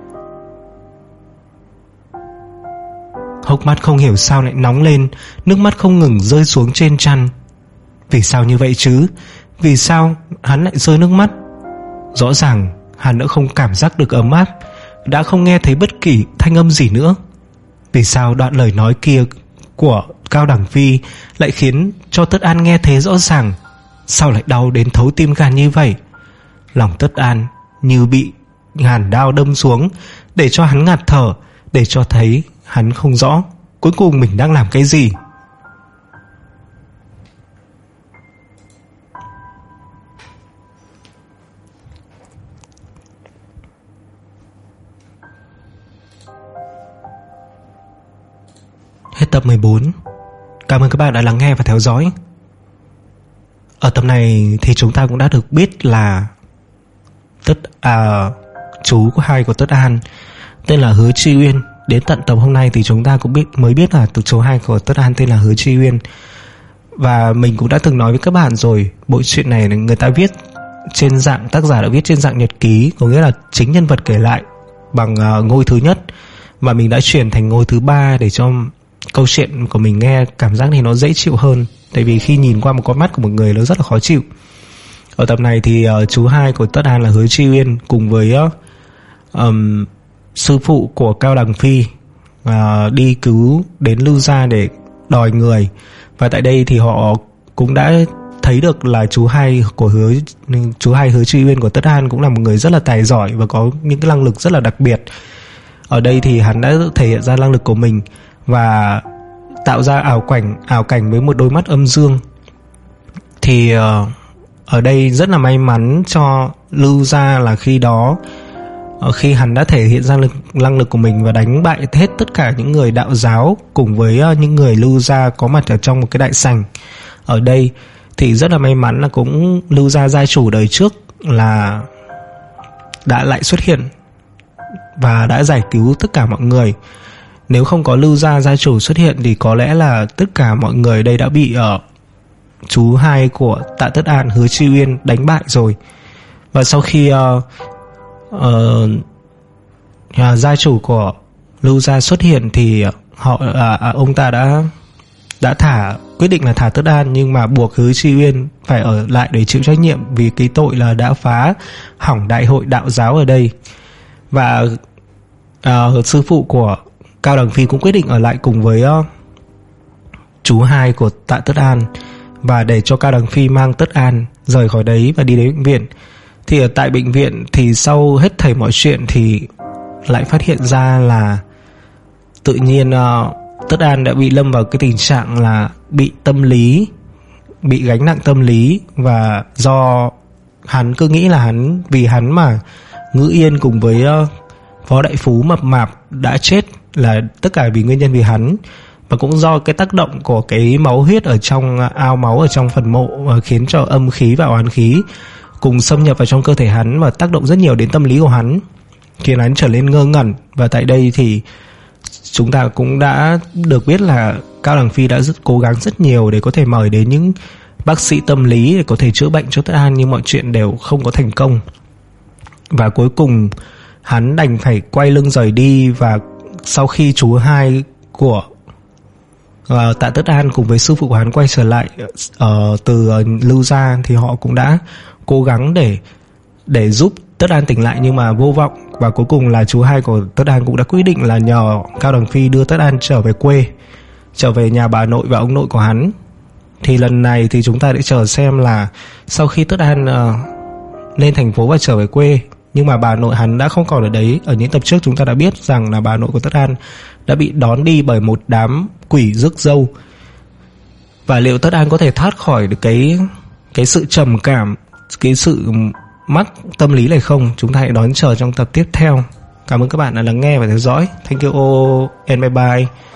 Hốc mắt không hiểu sao lại nóng lên, nước mắt không ngừng rơi xuống trên chăn. Vì sao như vậy chứ? Vì sao hắn lại rơi nước mắt? Rõ ràng hắn đã không cảm giác được ấm áp, đã không nghe thấy bất kỳ thanh âm gì nữa. Vì sao đoạn lời nói kia của Cao Đằng Phi lại khiến cho Tất An nghe thấy rõ ràng? Sao lại đau đến thấu tim gan như vậy? Lòng Tất An như bị ngàn đao đâm xuống, để cho hắn ngạt thở, để cho thấy hắn không rõ cuối cùng mình đang làm cái gì. Hết tập mười bốn. Cảm ơn các bạn đã lắng nghe và theo dõi. Ở tập này thì chúng ta cũng đã được biết là Tất à, chú của hai của Tất An tên là Hứa Chi Uyên. Đến tận tập hôm nay thì chúng ta cũng biết mới biết là từ chú hai của Tất An tên là Hứa Chi Uyên. Và mình cũng đã từng nói với các bạn rồi, bộ truyện này người ta viết trên dạng, tác giả đã viết trên dạng nhật ký, có nghĩa là chính nhân vật kể lại bằng uh, ngôi thứ nhất, và mình đã chuyển thành ngôi thứ ba để cho câu chuyện của mình nghe cảm giác thì nó dễ chịu hơn. Tại vì khi nhìn qua một con mắt của một người nó rất là khó chịu. Ở tập này thì uh, chú hai của Tất An là Hứa Chi Uyên cùng với uh, um, sư phụ của Cao Đằng Phi uh, đi cứu đến Lưu Gia để đòi người. Và tại đây thì họ cũng đã thấy được là chú hai của Hứa chú hai Hứa Chi Uyên của Tất An cũng là một người rất là tài giỏi và có những cái năng lực rất là đặc biệt. Ở đây thì hắn đã thể hiện ra năng lực của mình và tạo ra ảo cảnh ảo cảnh với một đôi mắt âm dương. Thì uh, ở đây rất là may mắn cho Lưu Gia là khi đó uh, khi hắn đã thể hiện ra lực, năng lực của mình và đánh bại hết tất cả những người đạo giáo cùng với uh, những người Lưu Gia có mặt ở trong một cái đại sảnh. Ở đây thì rất là may mắn là cũng Lưu Gia gia chủ đời trước là đã lại xuất hiện và đã giải cứu tất cả mọi người. Nếu không có Lưu Gia gia chủ xuất hiện thì có lẽ là tất cả mọi người đây đã bị uh, chú hai của Tạ Tất An, Hứa Chi Uyên đánh bại rồi. Và sau khi uh, uh, uh, gia chủ của Lưu Gia xuất hiện thì họ uh, ông ta đã đã thả quyết định là thả Tất An, nhưng mà buộc Hứa Chi Uyên phải ở lại để chịu trách nhiệm vì cái tội là đã phá hỏng đại hội đạo giáo ở đây. Và uh, sư phụ của Cao Đằng Phi cũng quyết định ở lại cùng với uh, chú hai của Tạ Tất An và để cho Cao Đằng Phi mang Tất An rời khỏi đấy và đi đến bệnh viện. Thì ở tại bệnh viện thì sau hết thảy mọi chuyện thì lại phát hiện ra là tự nhiên uh, Tất An đã bị lâm vào cái tình trạng là bị tâm lý, bị gánh nặng tâm lý. Và do hắn cứ nghĩ là hắn vì hắn mà Ngữ Yên cùng với uh, Phó Đại Phú mập mạp đã chết là tất cả vì nguyên nhân vì hắn. Và cũng do cái tác động của cái máu huyết ở trong ao máu ở trong phần mộ khiến cho âm khí và oán khí cùng xâm nhập vào trong cơ thể hắn và tác động rất nhiều đến tâm lý của hắn, khiến hắn trở nên ngơ ngẩn. Và tại đây thì chúng ta cũng đã được biết là Cao Đằng Phi đã rất cố gắng rất nhiều để có thể mời đến những bác sĩ tâm lý để có thể chữa bệnh cho Tất An, nhưng mọi chuyện đều không có thành công. Và cuối cùng hắn đành phải quay lưng rời đi. Và sau khi chú hai của uh, Tạ Tất An cùng với sư phụ của hắn quay trở lại uh, từ uh, Lưu Gia thì họ cũng đã cố gắng để để giúp Tất An tỉnh lại nhưng mà vô vọng. Và cuối cùng là chú hai của Tất An cũng đã quyết định là nhờ Cao Đằng Phi đưa Tất An trở về quê, trở về nhà bà nội và ông nội của hắn. Thì lần này thì chúng ta sẽ chờ xem là sau khi Tất An uh, lên thành phố và trở về quê, nhưng mà bà nội hắn đã không còn ở đấy. Ở những tập trước chúng ta đã biết rằng là bà nội của Tất An đã bị đón đi bởi một đám quỷ rước dâu. Và liệu Tất An có thể thoát khỏi được cái cái sự trầm cảm, cái sự mắc tâm lý này không? Chúng ta hãy đón chờ trong tập tiếp theo. Cảm ơn các bạn đã lắng nghe và theo dõi. Thank you all and bye bye.